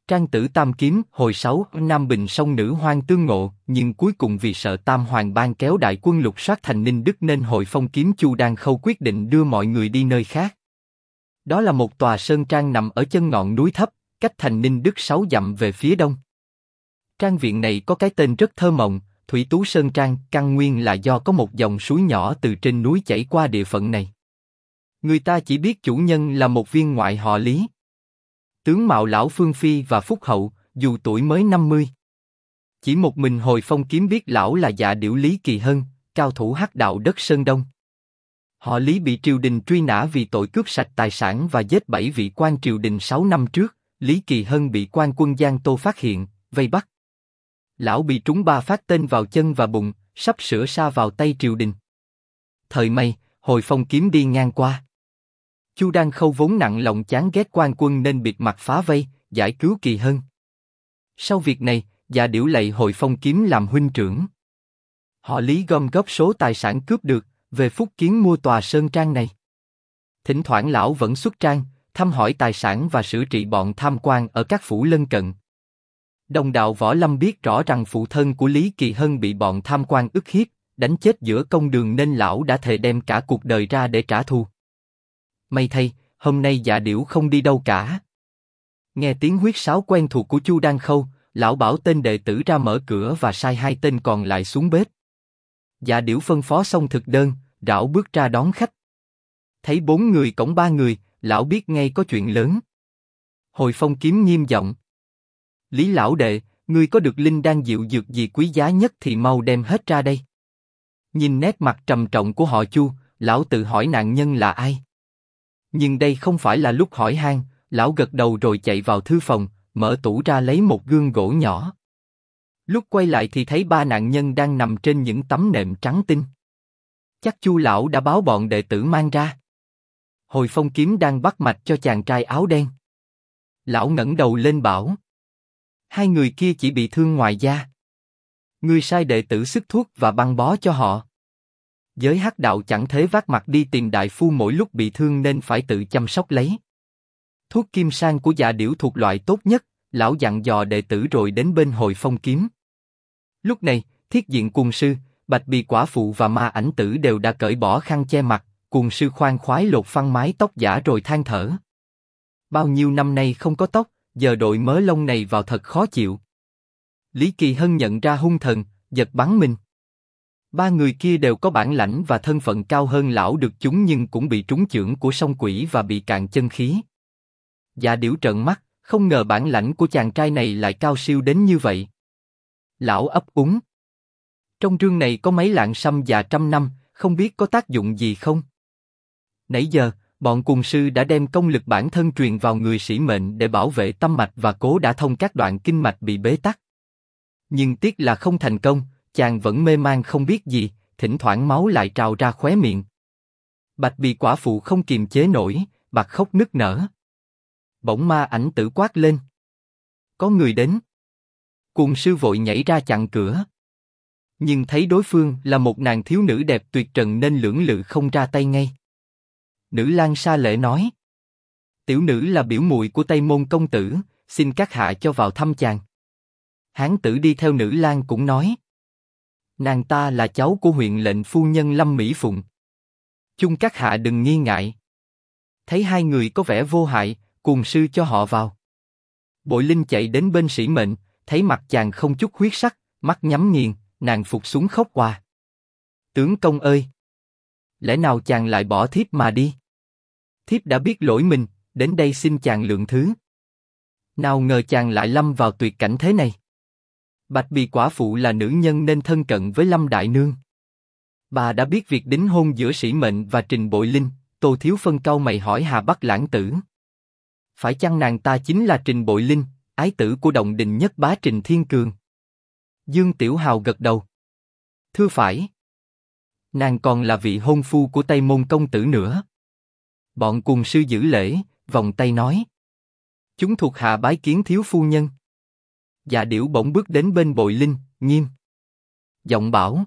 Trang tử tam kiếm hồi 6, Nam Bình song nữ hoang tương ngộ, nhưng cuối cùng vì sợ Tam Hoàng bang kéo đại quân lục soát thành Ninh Đức nên Hội Phong kiếm Chu Đan Khâu quyết định đưa mọi người đi nơi khác. Đó là một tòa sơn trang nằm ở chân ngọn núi thấp, cách thành Ninh Đức 6 dặm về phía đông. Trang viện này có cái tên rất thơ mộng, Thủy Tú Sơn Trang, căn nguyên là do có một dòng suối nhỏ từ trên núi chảy qua địa phận này. Người ta chỉ biết chủ nhân là một viên ngoại họ Lý. Tướng mạo lão phương phi và phúc hậu, dù tuổi mới 50. Chỉ một mình Hồi Phong kiếm biết lão là Dạ Điểu Lý Kỳ Hân, cao thủ hắc đạo đất Sơn Đông. Họ Lý bị triều đình truy nã vì tội cướp sạch tài sản và giết 7 vị quan triều đình 6 năm trước. Lý Kỳ Hân bị quan quân Giang Tô phát hiện, vây bắt. Lão bị trúng 3 phát tên vào chân và bụng, sắp sửa sa vào tay triều đình. Thời may, Hồi Phong kiếm đi ngang qua. Chu Đan Khâu vốn nặng lòng chán ghét quan quân nên bịt mặt phá vây, giải cứu Kỳ Hân. Sau việc này, Dạ Điểu lạy Hồi Phong kiếm làm huynh trưởng. Họ Lý gom góp số tài sản cướp được, về Phúc Kiến mua tòa sơn trang này. Thỉnh thoảng lão vẫn xuất trang, thăm hỏi tài sản và sửa trị bọn tham quan ở các phủ lân cận. Đồng đạo Võ Lâm biết rõ rằng phụ thân của Lý Kỳ Hân bị bọn tham quan ức hiếp, đánh chết giữa công đường nên lão đã thề đem cả cuộc đời ra để trả thù. May thay, hôm nay Dạ Điểu không đi đâu cả. Nghe tiếng huýt sáo quen thuộc của Chu Đan Khâu, lão bảo tên đệ tử ra mở cửa và sai 2 tên còn lại xuống bếp. Dạ Điểu phân phó xong thực đơn, rảo bước ra đón khách. Thấy 4 người cổng 3 người, lão biết ngay có chuyện lớn. Hồi Phong kiếm nghiêm giọng: Lý lão đệ, ngươi có được linh đan diệu dược gì quý giá nhất thì mau đem hết ra đây. Nhìn nét mặt trầm trọng của họ Chu, lão tự hỏi nạn nhân là ai. Nhưng đây không phải là lúc hỏi han, lão gật đầu rồi chạy vào thư phòng, mở tủ ra lấy một gương gỗ nhỏ. Lúc quay lại thì thấy 3 nạn nhân đang nằm trên những tấm nệm trắng tinh. Chắc Chu lão đã báo bọn đệ tử mang ra. Hồi Phong kiếm đang bắt mạch cho chàng trai áo đen. Lão ngẩng đầu lên bảo: 2 người kia chỉ bị thương ngoài da. Ngươi sai đệ tử sức thuốc và băng bó cho họ. Giới hắc đạo chẳng thế vác mặt đi tìm đại phu mỗi lúc bị thương nên phải tự chăm sóc lấy. Thuốc kim sang của Dạ Điểu thuộc loại tốt nhất, lão dặn dò đệ tử rồi đến bên Hồi Phong kiếm. Lúc này, Thiết Diện Cuồng Sư, Bạch Bì Quả Phụ và Ma Ảnh Tử đều đã cởi bỏ khăn che mặt. Cuồng Sư khoan khoái lột phăng mái tóc giả rồi than thở: bao nhiêu năm nay không có tóc, giờ đội mớ lông này vào thật khó chịu. Lý Kỳ Hân nhận ra hung thần, giật bắn mình. 3 người kia đều có bản lãnh và thân phận cao hơn lão được chúng nhưng cũng bị trúng chưởng của song quỷ và bị cạn chân khí. Dạ Điểu trợn mắt, không ngờ bản lãnh của chàng trai này lại cao siêu đến như vậy. Lão ấp úng: trong rương này có mấy lạng sâm già 100 năm, không biết có tác dụng gì không? Nãy giờ, bọn Cuồng Sư đã đem công lực bản thân truyền vào người sĩ mệnh để bảo vệ tâm mạch và cố đả thông các đoạn kinh mạch bị bế tắc. Nhưng tiếc là không thành công, chàng vẫn mê man không biết gì, thỉnh thoảng máu lại trào ra khóe miệng. Bạch Bì Quả Phụ không kiềm chế nổi, bật khóc nức nở. Bỗng Ma Ảnh Tử quát lên: có người đến. Cuồng Sư vội nhảy ra chặn cửa. Nhưng thấy đối phương là một nàng thiếu nữ đẹp tuyệt trần nên lưỡng lự không ra tay ngay. Nữ lang Sa Lệ nói: tiểu nữ là biểu muội của Tây Môn công tử, xin các hạ cho vào thăm chàng. Hán tử đi theo nữ lang cũng nói: nàng ta là cháu của huyện lệnh phu nhân Lâm Mỹ Phụng. Chung các hạ đừng nghi ngại. Thấy 2 người có vẻ vô hại, Cuồng Sư cho họ vào. Bội Linh chạy đến bên sĩ mệnh, thấy mặt chàng không chút huyết sắc, mắt nhắm nghiền, nàng phục xuống khóc òa: tướng công ơi! Lẽ nào chàng lại bỏ thiếp mà đi? Thiếp đã biết lỗi mình, đến đây xin chàng lượng thứ. Nào ngờ chàng lại lâm vào tuyệt cảnh thế này. Bạch Bì Quả Phụ là nữ nhân nên thân cận với Lâm đại nương. Bà đã biết việc đính hôn giữa sĩ mệnh và Trình Bội Linh. Tô Thiếu Phân cau mày hỏi Hà Bắc Lãng Tử: phải chăng nàng ta chính là Trình Bội Linh, ái tử của Động Đình Nhất Bá Trình Thiên Cường? Dương Tiểu Hào gật đầu: thưa phải. Nàng còn là vị hôn phu của Tây Môn công tử nữa. Bọn Cuồng Sư giữ lễ, vòng tay nói: chúng thuộc hạ bái kiến thiếu phu nhân. Dạ Điểu bỗng bước đến bên Bội Linh, nghiêm giọng bảo: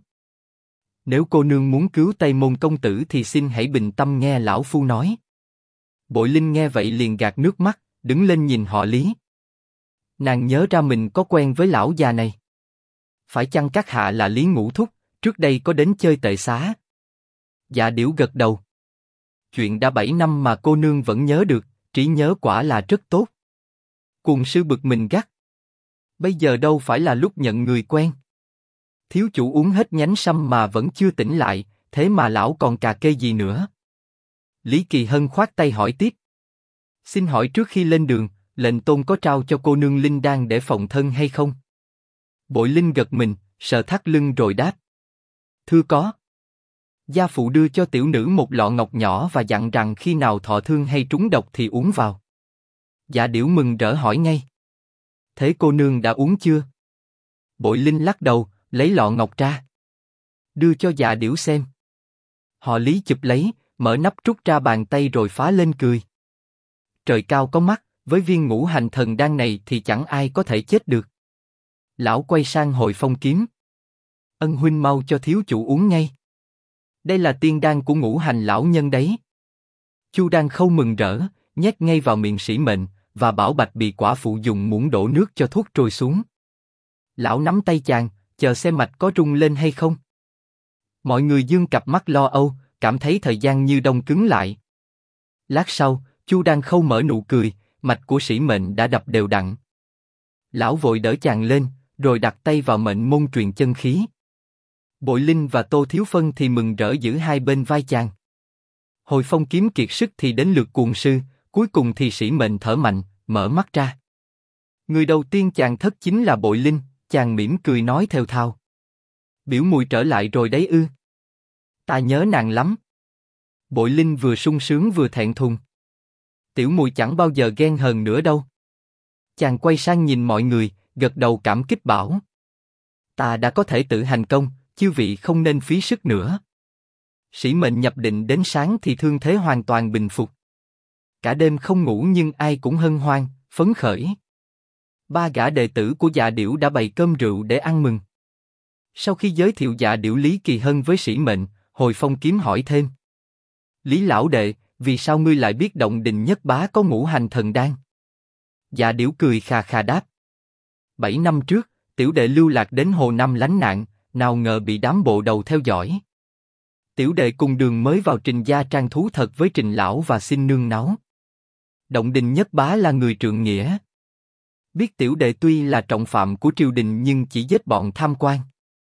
nếu cô nương muốn cứu Tây Môn công tử thì xin hãy bình tâm nghe lão phu nói. Bội Linh nghe vậy liền gạt nước mắt, đứng lên nhìn họ Lý. Nàng nhớ ra mình có quen với lão già này. Phải chăng các hạ là Lý Ngũ Thúc, trước đây có đến chơi tệ xá? Dạ Điểu gật đầu. Chuyện đã 7 năm mà cô nương vẫn nhớ được, trí nhớ quả là rất tốt. Cuồng sư bực mình gắt. Bây giờ đâu phải là lúc nhận người quen. Thiếu chủ uống hết nhánh sâm mà vẫn chưa tỉnh lại, thế mà lão còn cà kê gì nữa? Lý Kỳ Hân khoát tay hỏi tiếp. Xin hỏi trước khi lên đường, lệnh tôn có trao cho cô nương linh đan để phòng thân hay không? Bội Linh gật mình, sờ thắt lưng rồi đáp. Thưa có. Gia phụ đưa cho tiểu nữ một lọ ngọc nhỏ và dặn rằng khi nào thọ thương hay trúng độc thì uống vào. Dạ Điểu mừng rỡ hỏi ngay. Thế cô nương đã uống chưa? Bội Linh lắc đầu, lấy lọ ngọc ra. Đưa cho Dạ Điểu xem. Họ Lý chụp lấy, mở nắp trút ra bàn tay rồi phá lên cười. Trời cao có mắt, với viên ngũ hành thần đan này thì chẳng ai có thể chết được. Lão quay sang Hồi Phong Kiếm. Ân huynh mau cho thiếu chủ uống ngay. Đây là tiên đan của ngũ hành lão nhân đấy. Chu Đan Khâu mừng rỡ, nhét ngay vào miệng Sĩ Mệnh, và bảo Bạch Bì quả phụ dùng muỗng đổ nước cho thuốc trôi xuống. Lão nắm tay chàng, chờ xem mạch có rung lên hay không. Mọi người dương cặp mắt lo âu, cảm thấy thời gian như đông cứng lại. Lát sau, Chu Đan Khâu mở nụ cười, mạch của Sĩ Mệnh đã đập đều đặn. Lão vội đỡ chàng lên, rồi đặt tay vào mệnh môn truyền chân khí. Bội Linh và Tô Thiếu Phân thì mừng rỡ giữ hai bên vai chàng. Hồi Phong Kiếm kiệt sức thì đến lượt Cuồng sư, cuối cùng thì Sĩ Mệnh thở mạnh, mở mắt ra. Người đầu tiên chàng thất chính là Bội Linh, chàng mỉm cười nói thều thào. Biểu mùi trở lại rồi đấy ư? Ta nhớ nàng lắm. Bội Linh vừa sung sướng vừa thẹn thùng. Tiểu mùi chẳng bao giờ ghen hờn nữa đâu. Chàng quay sang nhìn mọi người, gật đầu cảm kích bảo. Ta đã có thể tự hành công, chư vị không nên phí sức nữa. Sĩ Mệnh nhập định đến sáng thì thương thế hoàn toàn bình phục. Cả đêm không ngủ nhưng ai cũng hân hoan, phấn khởi. 3 gã đệ tử của Dạ Điểu đã bày cơm rượu để ăn mừng. Sau khi giới thiệu Dạ Điểu Lý Kỳ Hân với Sĩ Mệnh, Hồi Phong Kiếm hỏi thêm. Lý lão đệ, vì sao ngươi lại biết Động Đình Nhất Bá có ngũ hành thần đan? Dạ Điểu cười khà khà đáp. 7 năm trước, tiểu đệ lưu lạc đến Hồ Nam lánh nạn, nào ngờ bị đám bộ đầu theo dõi. Tiểu đệ cùng đường mới vào Trình gia trang thú thật với Trình lão và xin nương náu. Động Đình Nhất Bá là người trượng nghĩa. Biết tiểu đệ tuy là trọng phạm của triều đình nhưng chỉ giết bọn tham quan.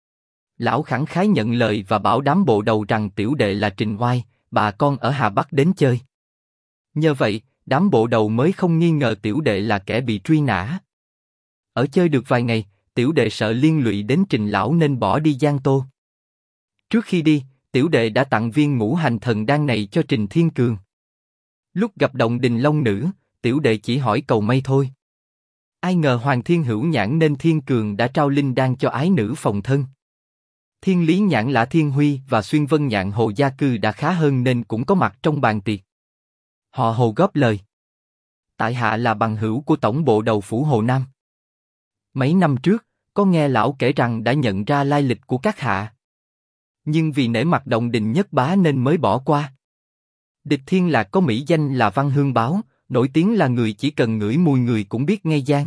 Lão khẳng khái nhận lời và bảo đám bộ đầu rằng tiểu đệ là Trình Oai, bà con ở Hà Bắc đến chơi. Nhờ vậy, đám bộ đầu mới không nghi ngờ tiểu đệ là kẻ bị truy nã. Ở chơi được vài ngày, tiểu đệ sợ liên lụy đến Trình lão nên bỏ đi Giang Tô. Trước khi đi, tiểu đệ đã tặng viên ngũ hành thần đan này cho Trình Thiên Cường. Lúc gặp Động Đình Long Nữ, tiểu đệ chỉ hỏi cầu may thôi. Ai ngờ Hoàng Thiên hữu nhãn nên Thiên Cường đã trao linh đan cho ái nữ phòng thân. Thiên Lý nhãn Lã Thiên Huy và Xuyên Vân nhạn Hồ Gia Cư đã khá hơn nên cũng có mặt trong bàn tiệc. Họ Hồ góp lời. Tại hạ là bằng hữu của tổng bộ đầu phủ Hồ Nam. Mấy năm trước, có nghe lão kể rằng đã nhận ra lai lịch của các hạ. Nhưng vì nể mặt Động Đình Nhất Bá nên mới bỏ qua. Địch Thiên Lạc có mỹ danh là Văn Hương Báo, nổi tiếng là người chỉ cần ngửi mùi người cũng biết ngay gian.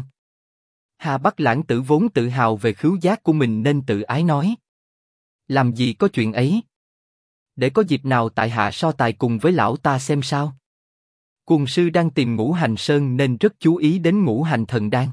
Hà Bắc Lãng Tử vốn tự hào về khứu giác của mình nên tự ái nói. Làm gì có chuyện ấy. Để có dịp nào tại hạ so tài cùng với lão ta xem sao. Cuồng sư đang tìm ngũ hành sơn nên rất chú ý đến ngũ hành thần đan.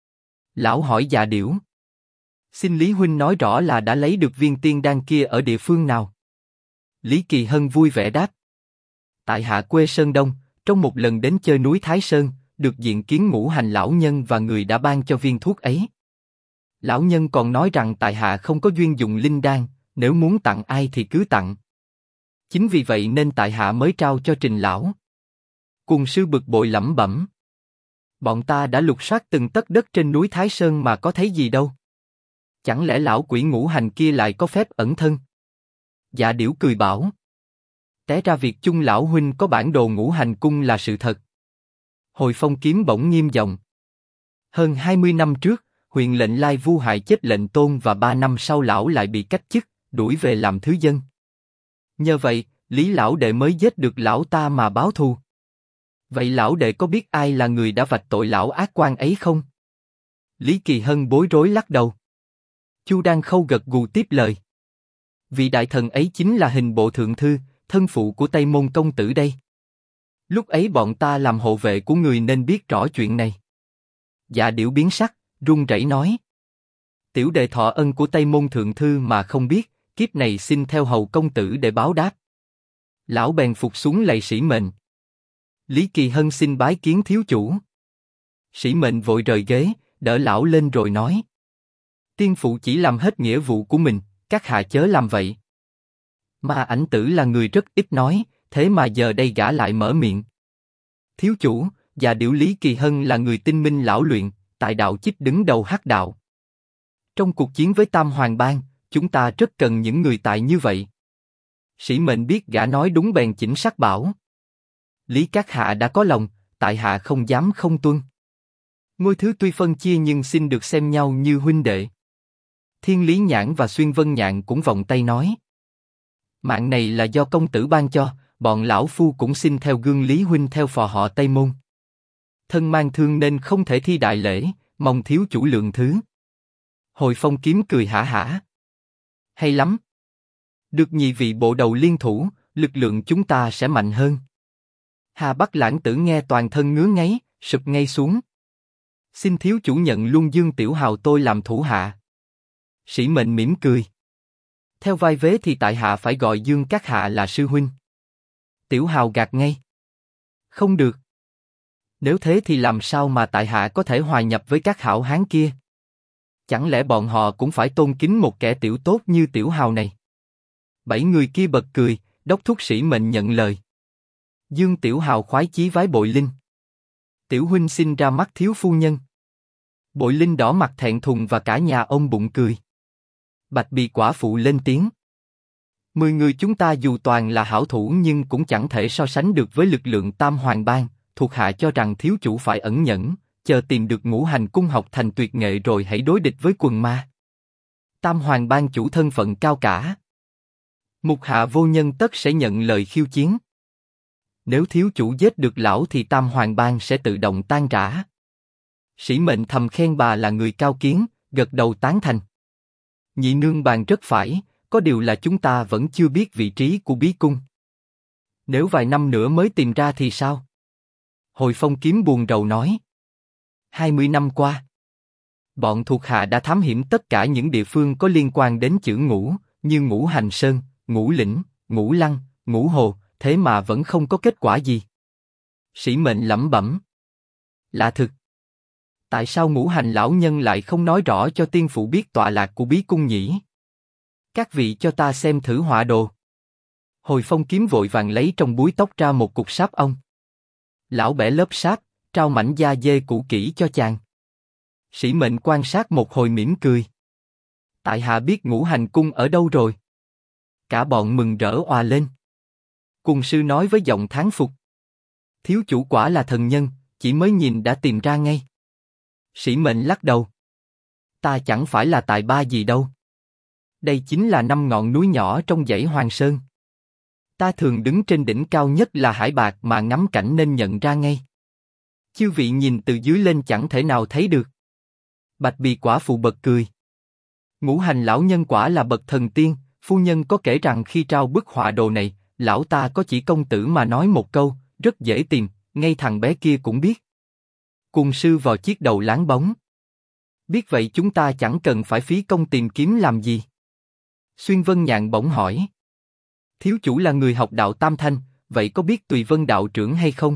Lão hỏi Dạ Điểu. Xin Lý huynh nói rõ là đã lấy được viên tiên đan kia ở địa phương nào. Lý Kỳ Hân vui vẻ đáp. Tại hạ quê Sơn Đông, trong một lần đến chơi núi Thái Sơn, được diện kiến ngũ hành lão nhân và người đã ban cho viên thuốc ấy. Lão nhân còn nói rằng tại hạ không có duyên dùng linh đan, nếu muốn tặng ai thì cứ tặng. Chính vì vậy nên tại hạ mới trao cho Trình lão. Cuồng sư bực bội lẩm bẩm. Bọn ta đã lục soát từng tấc đất trên núi Thái Sơn mà có thấy gì đâu. Chẳng lẽ lão quỷ ngũ hành kia lại có phép ẩn thân? Dạ Điểu cười bảo. Té ra việc chung lão huynh có bản đồ ngũ hành cung là sự thật. Hồi Phong Kiếm bỗng nghiêm giọng. Hơn 20 năm trước, huyện lệnh Lai Vu hại chết lệnh Tôn và 3 năm sau lão lại bị cách chức, đuổi về làm thứ dân. Nhờ vậy, Lý lão đệ mới giết được lão ta mà báo thù. Vậy lão đệ có biết ai là người đã vạch tội lão ác quan ấy không? Lý Kỳ Hân bối rối lắc đầu. Chu Đan Khâu gật gù tiếp lời. Vị đại thần ấy chính là hình bộ thượng thư, thân phụ của Tây Môn công tử đây. Lúc ấy bọn ta làm hộ vệ của người nên biết rõ chuyện này. Dạ Điểu biến sắc, run rẩy nói. Tiểu đệ thọ ân của Tây Môn thượng thư mà không biết, kiếp này xin theo hầu công tử để báo đáp. Lão bèn phục xuống lạy Sĩ Mệnh. Lý Kỳ Hân xin bái kiến thiếu chủ. Sĩ Mệnh vội rời ghế, đỡ lão lên rồi nói. Tiên phụ chỉ làm hết nghĩa vụ của mình, các hạ chớ làm vậy. Mà Ảnh Tử là người rất ít nói, thế mà giờ đây gã lại mở miệng. Thiếu chủ, Dạ Điểu Lý Kỳ Hân là người tinh minh lão luyện, tại đạo chích đứng đầu hắc đạo. Trong cuộc chiến với Tam Hoàng Bang, chúng ta rất cần những người tài như vậy. Sĩ Mệnh biết gã nói đúng bèn chỉnh sắc bảo. Lý các hạ đã có lòng, tại hạ không dám không tuân. Ngôi thứ tuy phân chia nhưng xin được xem nhau như huynh đệ. Thiên Lý Nhãn và Xuyên Vân Nhạn cũng vòng tay nói. Mạng này là do công tử ban cho, bọn lão phu cũng xin theo gương Lý huynh theo phò họ Tây Môn. Thân mang thương nên không thể thi đại lễ, mong thiếu chủ lượng thứ. Hồi Phong Kiếm cười hả hả. Hay lắm. Được nhị vị bộ đầu liên thủ, lực lượng chúng ta sẽ mạnh hơn. Hà Bắc Lãng Tử nghe toàn thân ngứa ngáy, sụp ngay xuống. Xin thiếu chủ nhận luôn Dương Tiểu Hào tôi làm thủ hạ. Sĩ Mệnh mỉm cười. Theo vai vế thì tại hạ phải gọi Dương các hạ là sư huynh. Tiểu Hào gạt ngay. Không được. Nếu thế thì làm sao mà tại hạ có thể hòa nhập với các hảo hán kia? Chẳng lẽ bọn họ cũng phải tôn kính một kẻ tiểu tốt như Tiểu Hào này? 7 người kia bật cười, đốc thúc Sĩ Mệnh nhận lời. Dương Tiểu Hào khoái chí vái Bội Linh. Tiểu huynh xin ra mắt thiếu phu nhân. Bội Linh đỏ mặt thẹn thùng và cả nhà ôm bụng cười. Bạch Bì quả phụ lên tiếng. 10 người chúng ta dù toàn là hảo thủ nhưng cũng chẳng thể so sánh được với lực lượng Tam Hoàng Bang. Thuộc hạ cho rằng thiếu chủ phải ẩn nhẫn, chờ tìm được Ngũ Hành Cung học thành tuyệt nghệ rồi hãy đối địch với quần ma. Tam Hoàng Bang chủ thân phận cao cả. Mục hạ vô nhân tất sẽ nhận lời khiêu chiến. Nếu thiếu chủ giết được lão thì Tam Hoàng Bang sẽ tự động tan rã. Sĩ Mệnh thầm khen bà là người cao kiến, gật đầu tán thành. Nhị nương bàn rất phải, có điều là chúng ta vẫn chưa biết vị trí của bí cung. Nếu vài năm nữa mới tìm ra thì sao? Hồi Phong Kiếm buồn rầu nói. 20 năm qua, bọn thuộc hạ đã thám hiểm tất cả những địa phương có liên quan đến chữ Ngũ, như Ngũ Hành Sơn, Ngũ Lĩnh, Ngũ Lăng, Ngũ Hồ, thế mà vẫn không có kết quả gì. Sĩ Mệnh lẩm bẩm. Lạ thực. Tại sao Ngũ Hành lão nhân lại không nói rõ cho tiên phụ biết tọa lạc của bí cung nhỉ? Các vị cho ta xem thử họa đồ. Hồi Phong Kiếm vội vàng lấy trong búi tóc ra một cục sáp ong. Lão bẻ lớp sáp, trao mảnh da dê cũ kỹ cho chàng. Sĩ Mệnh quan sát một hồi mỉm cười. Tại hạ biết Ngũ Hành cung ở đâu rồi. Cả bọn mừng rỡ òa lên. Cung sư nói với giọng thán phục. Thiếu chủ quả là thần nhân, chỉ mới nhìn đã tìm ra ngay. Sĩ Mệnh lắc đầu. Ta chẳng phải là tài ba gì đâu. Đây chính là 5 ngọn núi nhỏ trong dãy Hoàng Sơn. Ta thường đứng trên đỉnh cao nhất là Hải Bạc mà ngắm cảnh nên nhận ra ngay. Chư vị nhìn từ dưới lên chẳng thể nào thấy được. Bạch Bì quả phụ bật cười. Ngũ Hành lão nhân quả là bậc thần tiên, phu nhân có kể rằng khi trao bức họa đồ này, lão ta có chỉ công tử mà nói một câu, rất dễ tìm, ngay thằng bé kia cũng biết. Cung sư vò chiếc đầu láng bóng. Biết vậy chúng ta chẳng cần phải phí công tìm kiếm làm gì. Xuyên Vân Nhạn bỗng hỏi. Thiếu chủ là người học đạo Tam Thanh, vậy có biết Tùy Vân đạo trưởng hay không?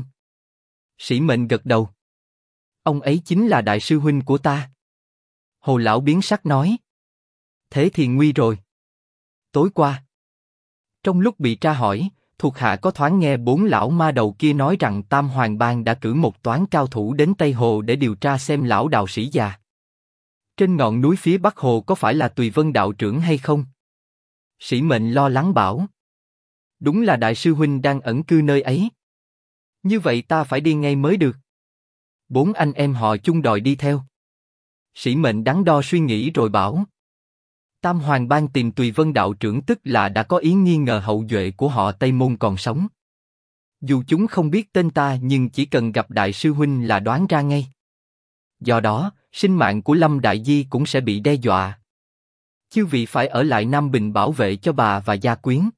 Sĩ Mệnh gật đầu. Ông ấy chính là đại sư huynh của ta. Hồ lão biến sắc nói. Thế thì nguy rồi. Tối qua, trong lúc bị tra hỏi, thuộc hạ có thoáng nghe 4 lão ma đầu kia nói rằng Tam Hoàng Bang đã cử một toán cao thủ đến Tây Hồ để điều tra xem lão đạo sĩ già trên ngọn núi phía Bắc Hồ có phải là Tùy Vân đạo trưởng hay không? Sĩ Mệnh lo lắng bảo. Đúng là đại sư huynh đang ẩn cư nơi ấy. Như vậy ta phải đi ngay mới được. 4 anh em họ chung đòi đi theo. Sĩ Mệnh đắn đo suy nghĩ rồi bảo. Tam Hoàng Bang tìm Tùy Vân đạo trưởng tức là đã có ý nghi ngờ hậu duệ của họ Tây Môn còn sống. Dù chúng không biết tên ta nhưng chỉ cần gặp đại sư huynh là đoán ra ngay. Do đó, sinh mạng của Lâm Đại Di cũng sẽ bị đe dọa. Chư vị phải ở lại Nam Bình bảo vệ cho bà và gia quyến.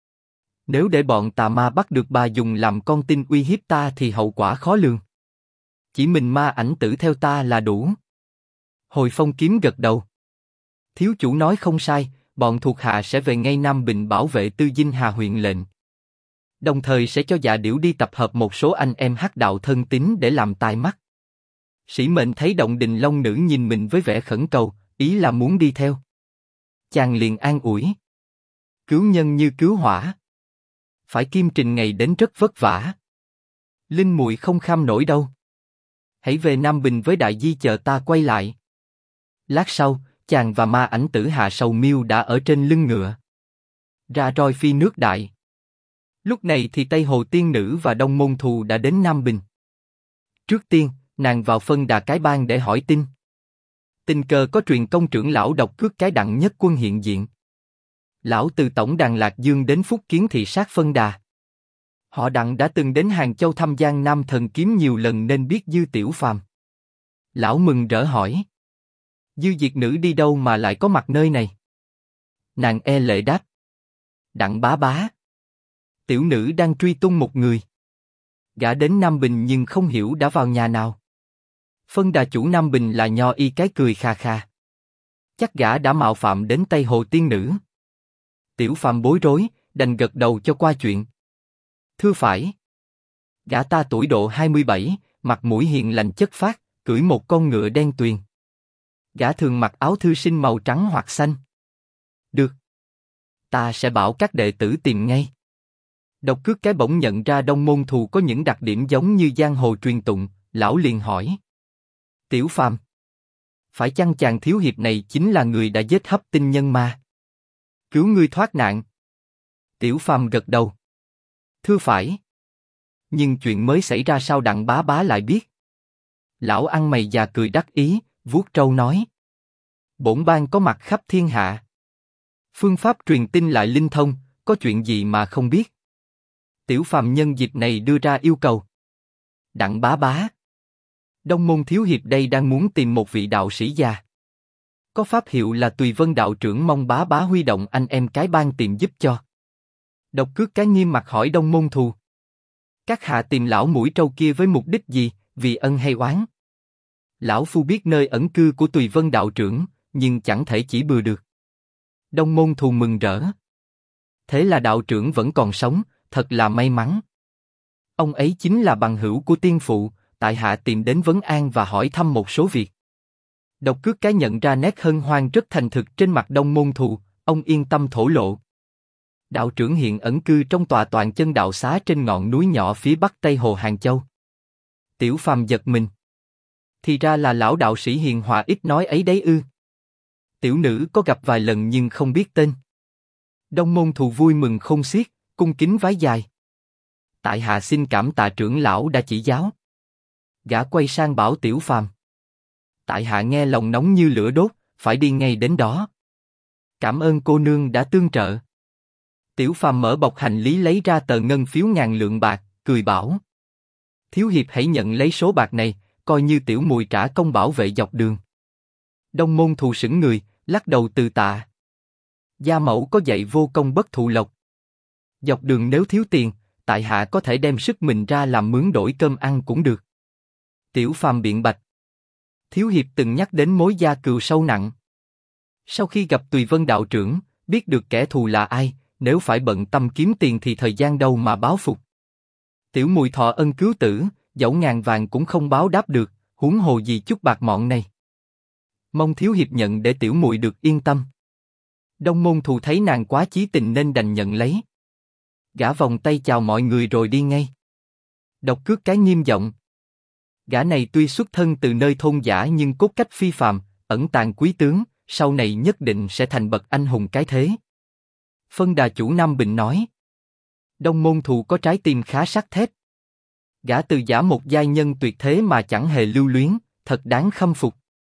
Nếu để bọn tà ma bắt được bà dùng làm con tin uy hiếp ta thì hậu quả khó lường. Chỉ mình ma ảnh tử theo ta là đủ. Hồi Phong Kiếm gật đầu. Thiếu chủ nói không sai, bọn thuộc hạ sẽ về ngay Nam Bình bảo vệ Tư Dinh Hà huyện lệnh. Đồng thời sẽ cho Dạ Điểu đi tập hợp một số anh em hắc đạo thân tín để làm tai mắt. Sĩ Mệnh thấy Động Đình Long Nữ nhìn mình với vẻ khẩn cầu, ý là muốn đi theo. Chàng liền an ủi. Cứu nhân như cứu hỏa. Phải kim trình ngày đến rất vất vả. Linh muội không kham nổi đâu. Hãy về Nam Bình với Đại Di chờ ta quay lại. Lát sau, chàng và ma ảnh tử Hạ Sầu Miêu đã ở trên lưng ngựa. Ra roi phi nước đại. Lúc này thì Tây Hồ Tiên Nữ và Đông Môn Thù đã đến Nam Bình. Trước tiên, nàng vào phân Đà Cái Bang để hỏi tin. Tình cờ có truyền công trưởng lão Độc Cước Cái Đặng Nhất Quân hiện diện. Lão từ tổng đàn Lạc Dương đến Phúc Kiến thị sát phân Đà. Họ Đặng đã từng đến Hàng Châu thăm Giang Nam Thần Kiếm nhiều lần nên biết Dư Tiểu Phàm. Lão mừng rỡ hỏi. Dư Diệt Nữ đi đâu mà lại có mặt nơi này? Nàng e lệ đáp. Đặng bá bá. Tiểu nữ đang truy tung một người. Gã đến Nam Bình nhưng không hiểu đã vào nhà nào. Phân Đà chủ Nam Bình là Nho Y cái cười kha kha. Chắc gã đã mạo phạm đến Tây Hồ Tiên Nữ. Tiểu Phàm bối rối, đành gật đầu cho qua chuyện. Thưa phải. Gã ta tuổi độ 27, mặt mũi hiền lành chất phác, cưỡi một con ngựa đen tuyền. Gã thường mặc áo thư sinh màu trắng hoặc xanh. Được. Ta sẽ bảo các đệ tử tìm ngay. Độc Cước Cái bỗng nhận ra Đông Môn Thù có những đặc điểm giống như giang hồ truyền tụng, lão liền hỏi. Tiểu Phàm, phải chăng chàng thiếu hiệp này chính là người đã giết Hấp Tinh Nhân Ma? Cứu ngươi thoát nạn. Tiểu Phàm gật đầu. Thưa phải. Nhưng chuyện mới xảy ra sao Đặng bá bá lại biết? Lão ăn mày già cười đắc ý, vuốt trâu nói. Bổn bang có mặt khắp thiên hạ. Phương pháp truyền tin lại linh thông, có chuyện gì mà không biết? Tiểu Phàm nhân dịp này đưa ra yêu cầu. Đặng bá bá. Đông Môn thiếu hiệp đây đang muốn tìm một vị đạo sĩ già. Có pháp hiệu là Tùy Vân đạo trưởng, mong bá bá huy động anh em cái bang tìm giúp cho. Độc Cước Cái nghiêm mặt hỏi Đông Môn Thù. Các hạ tìm lão mũi trâu kia với mục đích gì, vì ân hay oán? Lão phu biết nơi ẩn cư của Tùy Vân đạo trưởng, nhưng chẳng thể chỉ bừa được. Đông Môn Thù mừng rỡ. Thế là đạo trưởng vẫn còn sống, thật là may mắn. Ông ấy chính là bằng hữu của tiên phụ, tại hạ tìm đến vấn an và hỏi thăm một số việc. Độc Cước Cái nhận ra nét hân hoan rất thành thực trên mặt Đông Môn Thù, ông yên tâm thổ lộ. Đạo trưởng hiện ẩn cư trong tòa Toàn Chân đạo xá trên ngọn núi nhỏ phía bắc Tây Hồ Hàng Châu. Tiểu Phàm giật mình. Thì ra là lão đạo sĩ hiền hòa ít nói ấy đấy ư? Tiểu nữ có gặp vài lần nhưng không biết tên. Đông Môn Thù vui mừng khôn xiết, cung kính vái dài. Tại hạ xin cảm tạ trưởng lão đã chỉ giáo. Gã quay sang bảo Tiểu Phàm. Tại hạ nghe lòng nóng như lửa đốt, phải đi ngay đến đó. Cảm ơn cô nương đã tương trợ. Tiểu Phàm mở bọc hành lý lấy ra tờ ngân phiếu 1000 lượng bạc, cười bảo. Thiếu hiệp hãy nhận lấy số bạc này, coi như tiểu mùi trả công bảo vệ dọc đường. Đông Môn Thù sững người, lắc đầu từ tạ. Gia mẫu có dạy vô công bất thụ lộc. Dọc đường nếu thiếu tiền, tại hạ có thể đem sức mình ra làm mướn đổi cơm ăn cũng được. Tiểu Phàm biện bạch. Thiếu hiệp từng nhắc đến mối gia cừu sâu nặng. Sau khi gặp Tùy Vân đạo trưởng, biết được kẻ thù là ai, nếu phải bận tâm kiếm tiền thì thời gian đâu mà báo phục. Tiểu mùi thọ ân cứu tử, dẫu ngàn vàng cũng không báo đáp được, huống hồ gì chút bạc mọn này. Mong thiếu hiệp nhận để tiểu mùi được yên tâm. Đông Môn Thù thấy nàng quá chí tình nên đành nhận lấy. Gã vòng tay chào mọi người rồi đi ngay. Độc Cước Cái nghiêm giọng. Gã này tuy xuất thân từ nơi thôn dã nhưng cốt cách phi phàm, ẩn tàng quý tướng, sau này nhất định sẽ thành bậc anh hùng cái thế. Phân Đà chủ Nam Bình nói. Đông Môn Thù có trái tim khá sắt thép. Gã từ giả một giai nhân tuyệt thế mà chẳng hề lưu luyến, thật đáng khâm phục.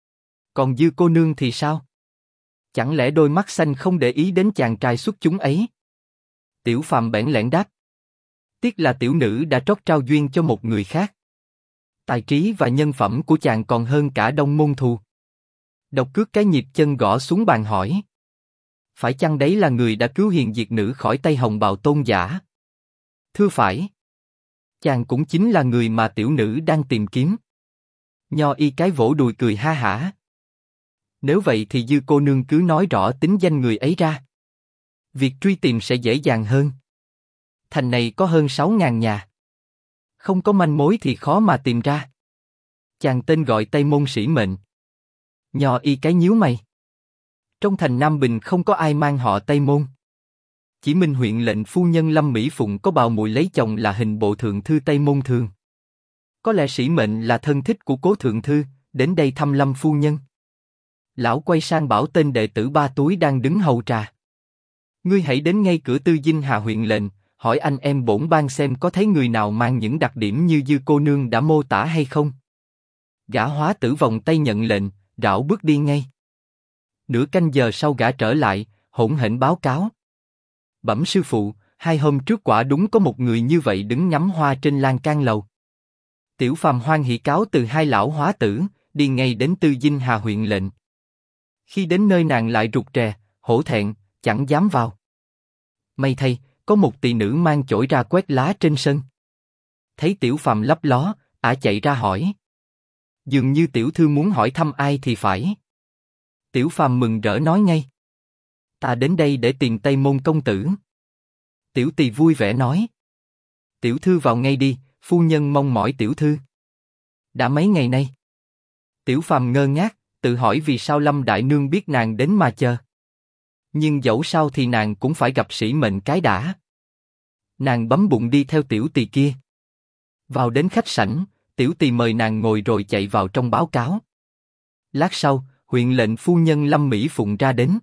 Còn Dư cô nương thì sao? Chẳng lẽ đôi mắt xanh không để ý đến chàng trai xuất chúng ấy? Tiểu Phàm bẽn lẽn đáp. Tiếc là tiểu nữ đã trót trao duyên cho một người khác. Tài trí và nhân phẩm của chàng còn hơn cả Đông môn thù. Độc cước cái nhịp chân gõ xuống bàn hỏi. Phải chăng đấy là người đã cứu hiền diệt nữ khỏi tay hồng bào tôn giả? Thưa phải. Chàng cũng chính là người mà tiểu nữ đang tìm kiếm. Nho y cái vỗ đùi cười ha hả. Nếu vậy thì Dư cô nương cứ nói rõ tính danh người ấy ra. Việc truy tìm sẽ dễ dàng hơn. Thành này có hơn 6.000 nhà. Không có manh mối thì khó mà tìm ra. Chàng tên gọi Tây Môn Sĩ Mệnh. Nho y cái nhíu mày. Trong thành Nam Bình không có ai mang họ Tây Môn. Chỉ Minh huyện lệnh phu nhân Lâm Mỹ Phụng có bào muội lấy chồng là hình bộ thượng thư Tây Môn Thường. Có lẽ Sĩ Mệnh là thân thích của cố thượng thư, đến đây thăm Lâm phu nhân. Lão quay sang bảo tên đệ tử Ba Túi đang đứng hầu trà. Ngươi hãy đến ngay cửa Tư Dinh Hà huyện lệnh, hỏi anh em bổn ban xem có thấy người nào mang những đặc điểm như Dư cô nương đã mô tả hay không. Gã hóa tử vòng tay nhận lệnh, rảo bước đi ngay. Nửa canh giờ sau gã trở lại, hỗn hển báo cáo. Bẩm sư phụ, 2 hôm trước quả đúng có một người như vậy đứng ngắm hoa trên lan can lầu. Tiểu phàm hoan hỉ cáo từ 2 lão hóa tử, đi ngay đến Tư Dinh Hà huyện lệnh. Khi đến nơi nàng lại rụt rè, hổ thẹn, chẳng dám vào. May thay, có một tỳ nữ mang chổi ra quét lá trên sân. Thấy tiểu phàm lấp ló, ả chạy ra hỏi. Dường như tiểu thư muốn hỏi thăm ai thì phải. Tiểu phàm mừng rỡ nói ngay. Ta đến đây để tìm Tây Môn công tử. Tiểu tỳ vui vẻ nói. Tiểu thư vào ngay đi, phu nhân mong mỏi tiểu thư. Đã mấy ngày nay. Tiểu phàm ngơ ngác, tự hỏi vì sao Lâm đại nương biết nàng đến mà chờ. Nhưng dẫu sao thì nàng cũng phải gặp Sĩ Mệnh cái đã. Nàng bấm bụng đi theo tiểu tỳ kia. Vào đến khách sảnh, tiểu tỳ mời nàng ngồi rồi chạy vào trong báo cáo. Lát sau, huyện lệnh phu nhân Lâm Mỹ Phụng ra đến.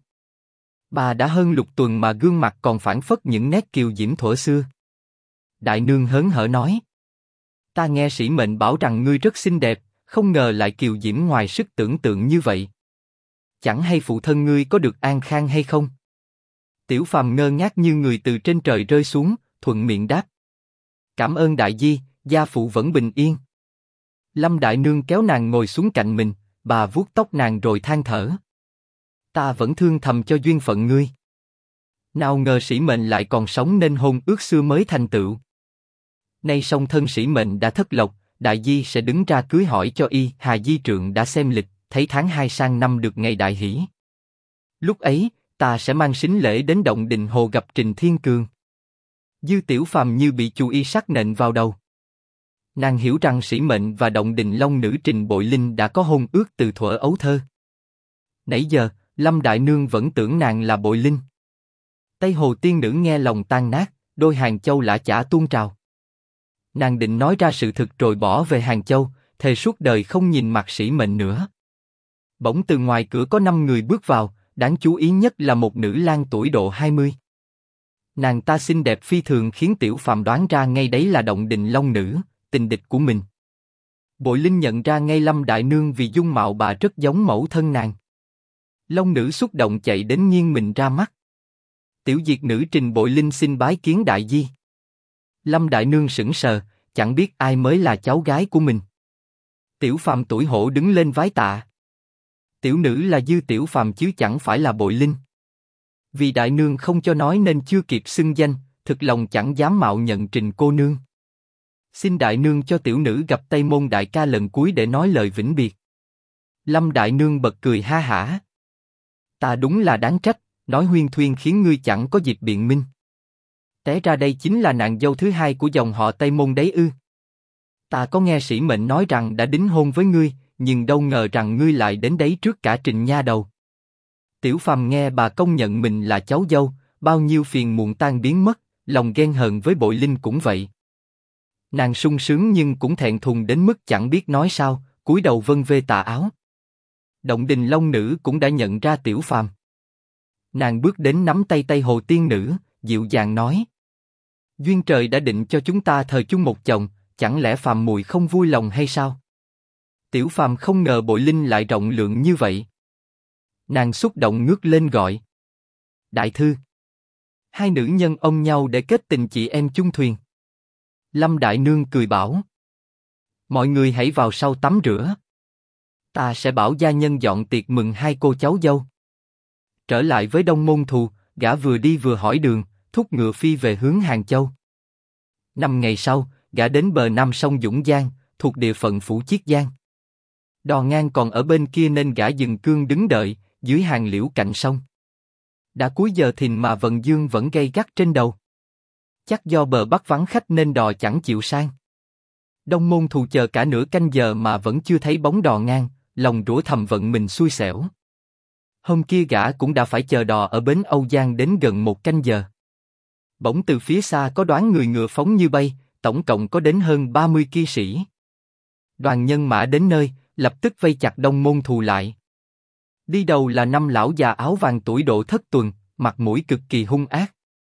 Bà đã hơn lục tuần mà gương mặt còn phảng phất những nét kiều diễm thuở xưa. Đại nương hớn hở nói. Ta nghe Sĩ Mệnh bảo rằng ngươi rất xinh đẹp, không ngờ lại kiều diễm ngoài sức tưởng tượng như vậy. Chẳng hay phụ thân ngươi có được an khang hay không? Tiểu phàm ngơ ngác như người từ trên trời rơi xuống, thuận miệng đáp. Cảm ơn đại di, gia phụ vẫn bình yên. Lâm đại nương kéo nàng ngồi xuống cạnh mình, bà vuốt tóc nàng rồi than thở. Ta vẫn thương thầm cho duyên phận ngươi. Nào ngờ Sĩ Mệnh lại còn sống nên hôn ước xưa mới thành tựu. Nay song thân Sĩ Mệnh đã thất lộc, đại di sẽ đứng ra cưới hỏi cho y. Hà di trượng đã xem lịch, thấy tháng 2 sang năm được ngày đại hỷ. Lúc ấy, ta sẽ mang sính lễ đến Động Đình Hồ gặp Trình Thiên Cương. Dư tiểu phàm như bị chú y sắc nện vào đầu. Nàng hiểu rằng Sĩ Mệnh và Động Đình Long nữ Trình Bội Linh đã có hôn ước từ thuở ấu thơ. Nãy giờ, Lâm đại nương vẫn tưởng nàng là Bội Linh. Tây Hồ tiên nữ nghe lòng tan nát, đôi hàng châu lã chả tuôn trào. Nàng định nói ra sự thực rồi bỏ về Hàng Châu, thề suốt đời không nhìn mặt Sĩ Mệnh nữa. Bỗng từ ngoài cửa có 5 người bước vào, đáng chú ý nhất là một nữ lang tuổi độ 20. Nàng ta xinh đẹp phi thường khiến tiểu phàm đoán ra ngay đấy là Động Đình Long nữ, tình địch của mình. Bội Linh nhận ra ngay Lâm đại nương vì dung mạo bà rất giống mẫu thân nàng. Long nữ xúc động chạy đến nghiêng mình ra mắt. Tiểu diệt nữ Trình Bội Linh xin bái kiến đại di. Lâm đại nương sững sờ, chẳng biết ai mới là cháu gái của mình. Tiểu phàm tuổi hổ đứng lên vái tạ. Tiểu nữ là Dư tiểu phàm chứ chẳng phải là Bội Linh. Vì đại nương không cho nói nên chưa kịp xưng danh, thực lòng chẳng dám mạo nhận Trình cô nương. Xin đại nương cho tiểu nữ gặp Tây Môn đại ca lần cuối để nói lời vĩnh biệt. Lâm đại nương bật cười ha hả. Ta đúng là đáng trách, nói huyên thuyên khiến ngươi chẳng có dịp biện minh. Té ra đây chính là nàng dâu thứ 2 của dòng họ Tây Môn đấy ư? Ta có nghe Sĩ Mệnh nói rằng đã đính hôn với ngươi, nhưng đâu ngờ rằng ngươi lại đến đấy trước cả Trình nha đầu. Tiểu phàm nghe bà công nhận mình là cháu dâu, bao nhiêu phiền muộn tan biến mất, lòng ghen hờn với Bội Linh cũng vậy. Nàng sung sướng nhưng cũng thẹn thùng đến mức chẳng biết nói sao, cúi đầu vân vê tà áo. Động Đình Long nữ cũng đã nhận ra tiểu phàm. Nàng bước đến nắm tay Tây Hồ tiên nữ, dịu dàng nói: Duyên trời đã định cho chúng ta thờ chung một chồng, chẳng lẽ phàm muội không vui lòng hay sao? Tiểu phàm không ngờ Bội Linh lại rộng lượng như vậy. Nàng xúc động ngước lên gọi: Đại thư. 2 nữ nhân ôm nhau để kết tình chị em chung thuyền. Lâm đại nương cười bảo: Mọi người hãy vào sau tắm rửa. Ta sẽ bảo gia nhân dọn tiệc mừng hai cô cháu dâu. Trở lại với Đông Môn Thù, gã vừa đi vừa hỏi đường, thúc ngựa phi về hướng Hàng Châu. 5 ngày sau, gã đến bờ nam sông Dũng Giang, thuộc địa phận phủ Chiết Giang. Đò ngang còn ở bên kia nên gã dừng cương đứng đợi, dưới hàng liễu cạnh sông. Đã cuối giờ thìn mà vận dương vẫn gay gắt trên đầu. Chắc do bờ bắc vắng khách nên đò chẳng chịu sang. Đông Môn Thù chờ cả nửa canh giờ mà vẫn chưa thấy bóng đò ngang, lòng rủa thầm vận mình xui xẻo. Hôm kia gã cũng đã phải chờ đò ở bến Âu Giang đến gần 1 canh giờ. Bỗng từ phía xa có đoán người ngựa phóng như bay, tổng cộng có đến hơn 30 kỵ sĩ. Đoàn nhân mã đến nơi, lập tức vây chặt Đông Môn Thù lại. Đi đầu là 5 lão già áo vàng tuổi độ thất tuần, mặt mũi cực kỳ hung ác.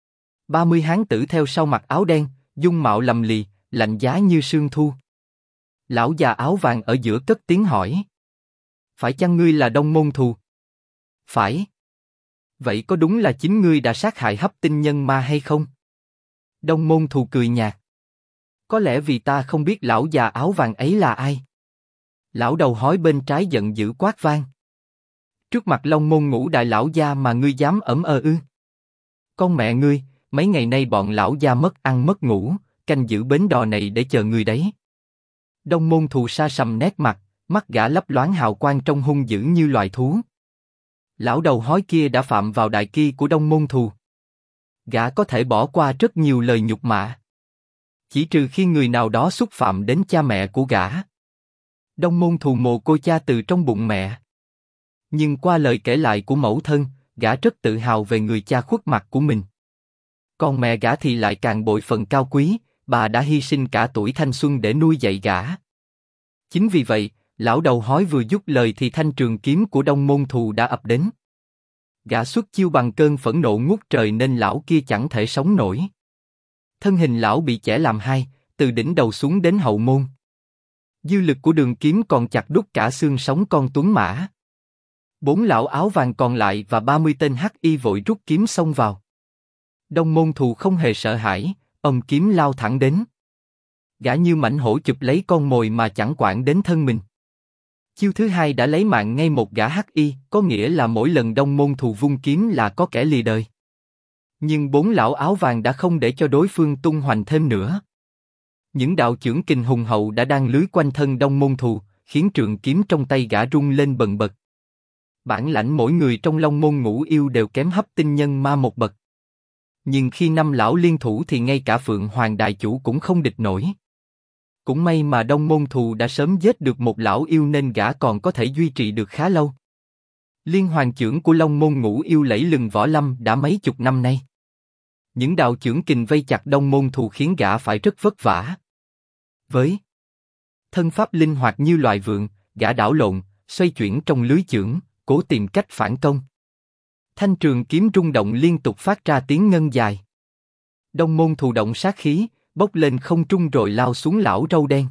30 hán tử theo sau mặc áo đen, dung mạo lầm lì, lạnh giá như sương thu. Lão già áo vàng ở giữa cất tiếng hỏi: phải chăng ngươi là Đông Môn Thù? Phải. Vậy có đúng là chính ngươi đã sát hại Hấp Tinh Nhân Ma hay không? Đông Môn Thù cười nhạt: có lẽ vì ta không biết lão già áo vàng ấy là ai. Lão đầu hói bên trái giận dữ quát vang: trước mặt Long Môn Ngũ đại lão gia mà ngươi dám ỡm ơ ư? Con mẹ ngươi, mấy ngày nay bọn lão gia mất ăn mất ngủ, canh giữ bến đò này để chờ ngươi đấy. Đông Môn Thù sa sầm nét mặt, mắt gã lấp loáng hào quang trông hung dữ như loài thú. Lão đầu hói kia đã phạm vào đại kỵ của Đông Môn Thù. Gã có thể bỏ qua rất nhiều lời nhục mạ, chỉ trừ khi người nào đó xúc phạm đến cha mẹ của gã. Đông Môn Thù mồ côi cha từ trong bụng mẹ. Nhưng qua lời kể lại của mẫu thân, gã rất tự hào về người cha khuất mặt của mình. Còn mẹ gã thì lại càng bội phần cao quý, bà đã hy sinh cả tuổi thanh xuân để nuôi dạy gã. Chính vì vậy, lão đầu hói vừa dứt lời thì thanh trường kiếm của Đông Môn Thù đã ập đến. Gã xuất chiêu bằng cơn phẫn nộ ngút trời nên lão kia chẳng thể sống nổi. Thân hình lão bị chẻ làm hai, từ đỉnh đầu xuống đến hậu môn. Dư lực của đường kiếm còn chặt đứt cả xương sống con tuấn mã. 4 lão áo vàng còn lại và 30 tên hắc y vội rút kiếm xông vào. Đông Môn Thù không hề sợ hãi, ông kiếm lao thẳng đến. Gã như mãnh hổ chụp lấy con mồi mà chẳng quản đến thân mình. Chiêu thứ hai đã lấy mạng ngay một gã hắc y, có nghĩa là mỗi lần Đông Môn Thù vung kiếm là có kẻ lìa đời. Nhưng 4 lão áo vàng đã không để cho đối phương tung hoành thêm nữa. Những đạo chưởng kình hùng hậu đã đang lưới quanh thân Đông Môn Thù, khiến trường kiếm trong tay gã rung lên bần bật. Bản lãnh mỗi người trong Long Môn Ngũ yêu đều kém Hấp Tinh Nhân Ma một bậc. Nhưng khi 5 lão liên thủ thì ngay cả Phượng Hoàng Đại Chủ cũng không địch nổi. Cũng may mà Đông Môn Thù đã sớm giết được một lão yêu nên gã còn có thể duy trì được khá lâu. Liên hoàn chưởng của Long Môn Ngũ yêu lẫy lừng võ lâm đã mấy chục năm nay. Những đạo chưởng kình vây chặt Đông Môn Thù khiến gã phải rất vất vả. Với thân pháp linh hoạt như loài vượn, gã đảo lộn, xoay chuyển trong lưới chưởng, cố tìm cách phản công. Thanh trường kiếm rung động liên tục phát ra tiếng ngân dài. Đông Môn Thù động sát khí, bốc lên không trung rồi lao xuống lão râu đen.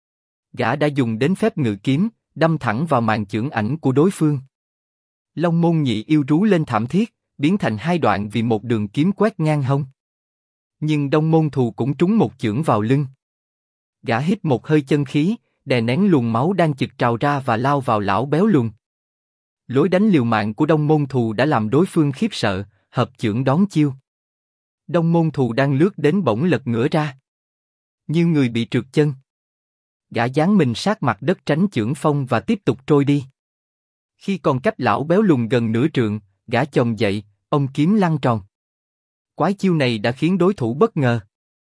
Gã đã dùng đến phép ngự kiếm, đâm thẳng vào màn chưởng ảnh của đối phương. Long Môn Nhị yêu rú lên thảm thiết, biến thành 2 đoạn vì một đường kiếm quét ngang hông. Nhưng Đông Môn Thù cũng trúng một chưởng vào lưng. Gã hít một hơi chân khí, đè nén luồng máu đang chực trào ra và lao vào lão béo lùn. Lối đánh liều mạng của Đông Môn Thù đã làm đối phương khiếp sợ, hợp chưởng đón chiêu. Đông Môn Thù đang lướt đến bỗng lật ngửa ra, như người bị trượt chân. Gã giáng mình sát mặt đất tránh chưởng phong và tiếp tục trôi đi. Khi còn cách lão béo lùn gần nửa trượng, gã chồm dậy, ông kiếm lăn tròn. Quái chiêu này đã khiến đối thủ bất ngờ.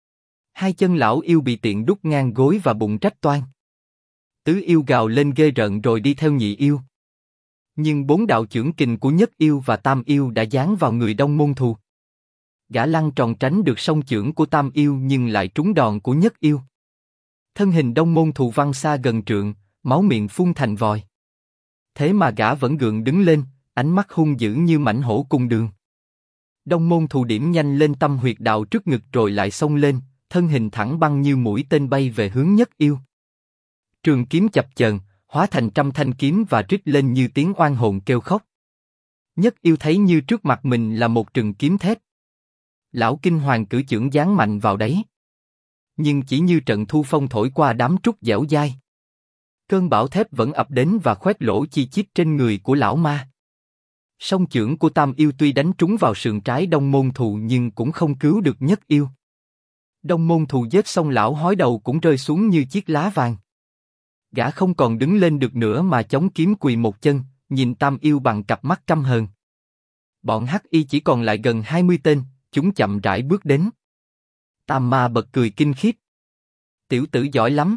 2 chân lão yêu bị tiện đút ngang gối và bụng rách toang. Tứ yêu gào lên ghê rợn rồi đi theo nhị yêu. Nhưng 4 đạo chưởng kình của nhất yêu và tam yêu đã giáng vào người Đông Môn Thù. Gã lăn tròn tránh được song chưởng của tam yêu nhưng lại trúng đòn của nhất yêu. Thân hình Đông Môn Thù văng xa gần trượng, máu miệng phun thành vòi. Thế mà gã vẫn gượng đứng lên, ánh mắt hung dữ như mãnh hổ cùng đường. Đông Môn Thù điểm nhanh lên tâm huyệt đạo trước ngực rồi lại xông lên, thân hình thẳng băng như mũi tên bay về hướng nhất yêu. Trường kiếm chập chờn, hóa thành trăm thanh kiếm và rít lên như tiếng oan hồn kêu khóc. Nhất yêu thấy như trước mặt mình là một trường kiếm thép. Lão kinh hoàng cử chưởng giáng mạnh vào đấy. nhưng chỉ như trận thu phong thổi qua đám trúc dẻo dai. Cơn bão thép vẫn ập đến và khoét lỗ chi chít trên người của lão ma. Song chưởng của Tam Yêu tuy đánh trúng vào sườn trái Đông Môn Thù nhưng cũng không cứu được Nhất Yêu. Đông Môn Thù giết xong lão hói đầu cũng rơi xuống như chiếc lá vàng. Gã không còn đứng lên được nữa mà chống kiếm quỳ một chân, nhìn Tam Yêu bằng cặp mắt căm hờn. Bọn Hắc Y chỉ còn lại gần 20 tên, chúng chậm rãi bước đến. Tam Ma bật cười kinh khiếp. Tiểu tử giỏi lắm.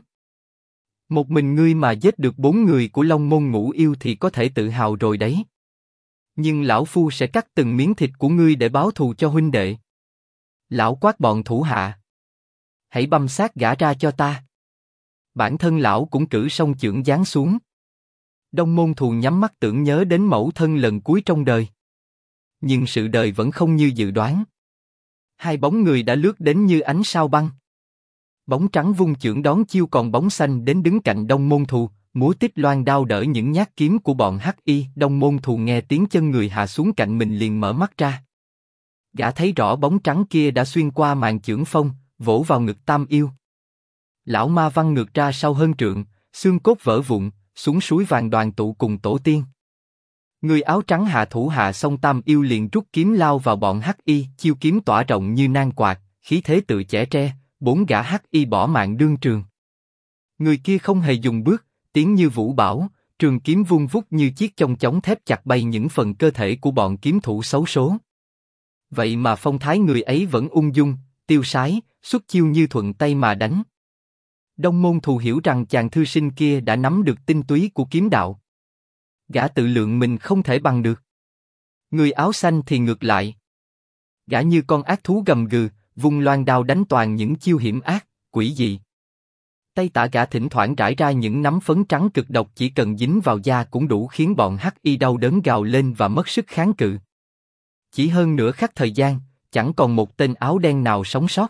Một mình ngươi mà giết được 4 người của Long Môn Ngũ Yêu thì có thể tự hào rồi đấy. Nhưng lão phu sẽ cắt từng miếng thịt của ngươi để báo thù cho huynh đệ. Lão quát bọn thủ hạ. Hãy băm xác gã ra cho ta. Bản thân lão cũng cử song chưởng giáng xuống. Đông Môn Thù nhắm mắt tưởng nhớ đến mẫu thân lần cuối trong đời. Nhưng sự đời vẫn không như dự đoán. Hai bóng người đã lướt đến như ánh sao băng. Bóng trắng vung chưởng đón chiêu, còn bóng xanh đến đứng cạnh Đông Môn Thù, múa tích loan đao đỡ những nhát kiếm của bọn Hắc Y. Đông Môn Thù nghe tiếng chân người hạ xuống cạnh mình liền mở mắt ra. Gã thấy rõ bóng trắng kia đã xuyên qua màn chưởng phong, vỗ vào ngực Tam Yêu. Lão ma văng ngược ra sau hơn trượng, xương cốt vỡ vụn, xuống suối vàng đoàn tụ cùng tổ tiên. Người áo trắng hạ thủ hạ xong, Tam Yêu liền rút kiếm lao vào bọn Hắc Y, chiêu kiếm tỏa rộng như nan quạt, khí thế tự chẻ tre, 4 gã Hắc Y bỏ mạng đương trường. Người kia không hề dùng bước, tiến như vũ bão, trường kiếm vung vút như chiếc chông chống thép chặt bay những phần cơ thể của bọn kiếm thủ xấu số. Vậy mà phong thái người ấy vẫn ung dung, tiêu sái, xuất chiêu như thuận tay mà đánh. Đông Môn Thù hiểu rằng chàng thư sinh kia đã nắm được tinh túy của kiếm đạo. Gã tự lượng mình không thể bằng được. Người áo xanh thì ngược lại. Gã như con ác thú gầm gừ, vung loan đao đánh toàn những chiêu hiểm ác, quỷ dị. Tay tả gã thỉnh thoảng rải ra những nắm phấn trắng cực độc, chỉ cần dính vào da cũng đủ khiến bọn Hắc Y đau đớn gào lên và mất sức kháng cự. Chỉ hơn nửa khắc thời gian, chẳng còn một tên áo đen nào sống sót.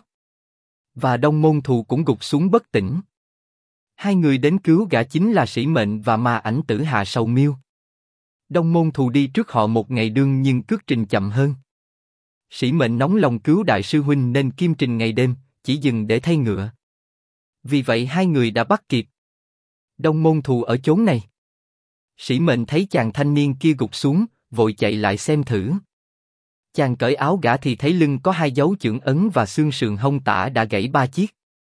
Và Đông Môn Thù cũng gục xuống bất tỉnh. Hai người đến cứu gã chính là Sĩ Mệnh và Ma Ảnh Tử Hà Sầu Miêu. Đông Môn Thù đi trước họ một ngày đương nhưng cước trình chậm hơn. Sĩ Mệnh nóng lòng cứu đại sư huynh nên kim trình ngày đêm, chỉ dừng để thay ngựa. Vì vậy hai người đã bắt kịp. Đông Môn Thù ở chốn này. Sĩ Mệnh thấy chàng thanh niên kia gục xuống, vội chạy lại xem thử. Chàng cởi áo gã thì thấy lưng có 2 dấu chưởng ấn và xương sườn hông tả đã gãy 3 chiếc.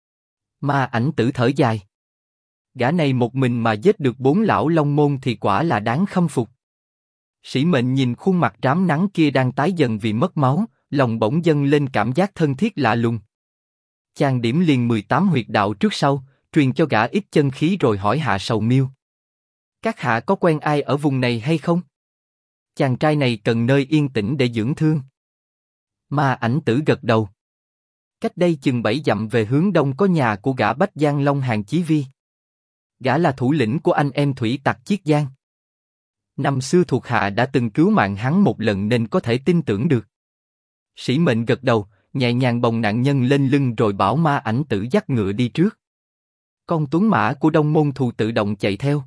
Ma Ảnh Tử thở dài. Gã này một mình mà giết được 4 lão Long Môn thì quả là đáng khâm phục. Sĩ Mệnh nhìn khuôn mặt rám nắng kia đang tái dần vì mất máu, lòng bỗng dâng lên cảm giác thân thiết lạ lùng. Chàng điểm liền 18 huyệt đạo trước sau, truyền cho gã ít chân khí rồi hỏi Hạ Sầu Miêu. Các hạ có quen ai ở vùng này hay không? Chàng trai này cần nơi yên tĩnh để dưỡng thương. Ma Ảnh Tử gật đầu. Cách đây chừng 7 dặm về hướng đông có nhà của gã Bách Giang Long Hàn Chí Vi. Gã là thủ lĩnh của anh em thủy tặc Chiết Giang. Năm xưa thuộc hạ đã từng cứu mạng hắn một lần nên có thể tin tưởng được. Sĩ Mệnh gật đầu, nhẹ nhàng bồng nạn nhân lên lưng rồi bảo Ma Ảnh Tử dắt ngựa đi trước. Con tuấn mã của Đông Môn Thù tự động chạy theo.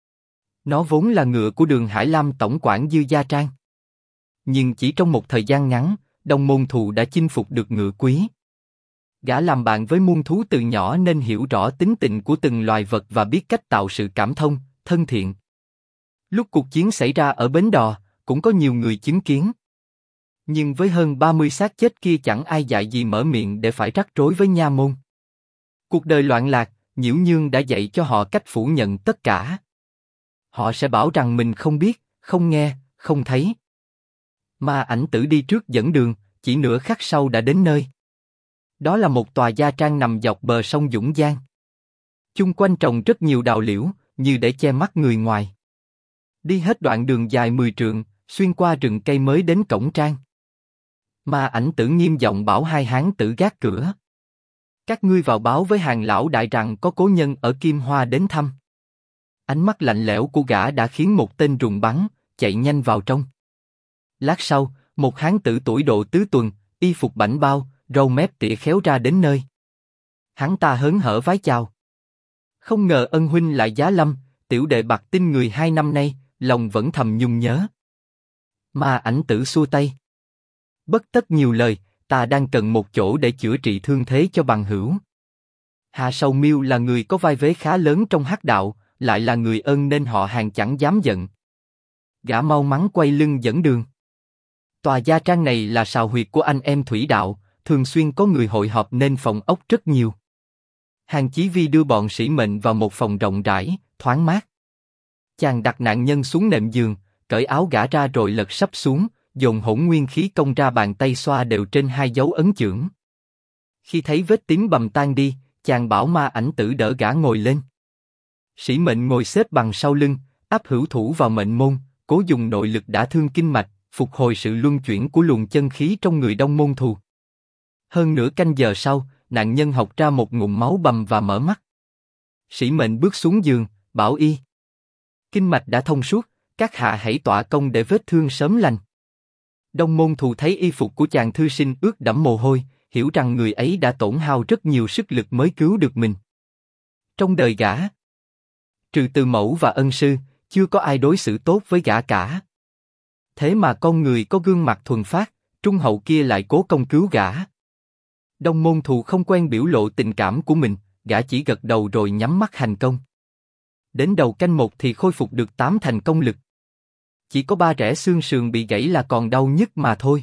Nó vốn là ngựa của Đường Hải Lam tổng quản Dư Gia Trang. Nhưng chỉ trong một thời gian ngắn, Đông Môn Thù đã chinh phục được ngựa quý. Gã làm bạn với muôn thú từ nhỏ nên hiểu rõ tính tình của từng loài vật và biết cách tạo sự cảm thông, thân thiện. Lúc cuộc chiến xảy ra ở Bến Đò, cũng có nhiều người chứng kiến. Nhưng với hơn 30 xác chết kia chẳng ai dại gì mở miệng để phải rắc rối với nha môn. Cuộc đời loạn lạc, Nhiễu Nhương đã dạy cho họ cách phủ nhận tất cả. Họ sẽ bảo rằng mình không biết, không nghe, không thấy. Ma Ảnh Tử đi trước dẫn đường, chỉ nửa khắc sau đã đến nơi. Đó là một tòa gia trang nằm dọc bờ sông Dũng Giang. Chung quanh trồng rất nhiều đào liễu, như để che mắt người ngoài. Đi hết đoạn đường dài 10 trượng, xuyên qua rừng cây mới đến cổng trang. Ma Ảnh Tử nghiêm giọng bảo hai hán tử gác cửa. Các ngươi vào báo với Hàng lão đại rằng có cố nhân ở Kim Hoa đến thăm. Ánh mắt lạnh lẽo của gã đã khiến một tên rùng bắn, chạy nhanh vào trong. Lát sau, một hán tử tuổi độ tứ tuần, y phục bảnh bao, râu mép tỉa khéo ra đến nơi. Hắn ta hớn hở vái chào. Không ngờ ân huynh lại giá lâm, tiểu đệ bạc tin người 2 năm nay, lòng vẫn thầm nhung nhớ. Ma Ảnh Tử xua tay. Bất tất nhiều lời, ta đang cần một chỗ để chữa trị thương thế cho bằng hữu. Hạ Sầu Miêu là người có vai vế khá lớn trong hắc đạo, lại là người ơn nên họ Hàng chẳng dám giận. Gã mau mắn quay lưng dẫn đường. Tòa gia trang này là sào huyệt của anh em thủy đạo, thường xuyên có người hội họp nên phòng ốc rất nhiều. Hàng Chí Vi đưa bọn Sĩ Mệnh vào một phòng rộng rãi, thoáng mát. Chàng đặt nạn nhân xuống nệm giường, cởi áo gã ra rồi lật sấp xuống, dồn hỗn nguyên khí công ra, bàn tay xoa đều trên 2 dấu ấn chưởng. Khi thấy vết tím bầm tan đi, chàng bảo Ma Ảnh Tử đỡ gã ngồi lên. Sĩ Mệnh ngồi xếp bằng sau lưng, áp hữu thủ vào mệnh môn, cố dùng nội lực đả thương kinh mạch, phục hồi sự luân chuyển của luồng chân khí trong người Đông Môn Thù. Hơn nửa canh giờ sau, nạn nhân học ra một ngụm máu bầm và mở mắt. Sĩ Mệnh bước xuống giường, bảo y. Kinh mạch đã thông suốt, các hạ hãy tọa công để vết thương sớm lành. Đông Môn Thù thấy y phục của chàng thư sinh ướt đẫm mồ hôi, hiểu rằng người ấy đã tổn hao rất nhiều sức lực mới cứu được mình. Trong đời gã, trừ Từ Mẫu và Ân Sư, chưa có ai đối xử tốt với gã cả. Thế mà con người có gương mặt thuần phát, trung hậu kia lại cố công cứu gã. Đông Môn Thù không quen biểu lộ tình cảm của mình, gã chỉ gật đầu rồi nhắm mắt hành công. Đến đầu canh 1 thì khôi phục được 8 thành công lực. Chỉ có 3 rẽ xương sườn bị gãy là còn đau nhức mà thôi.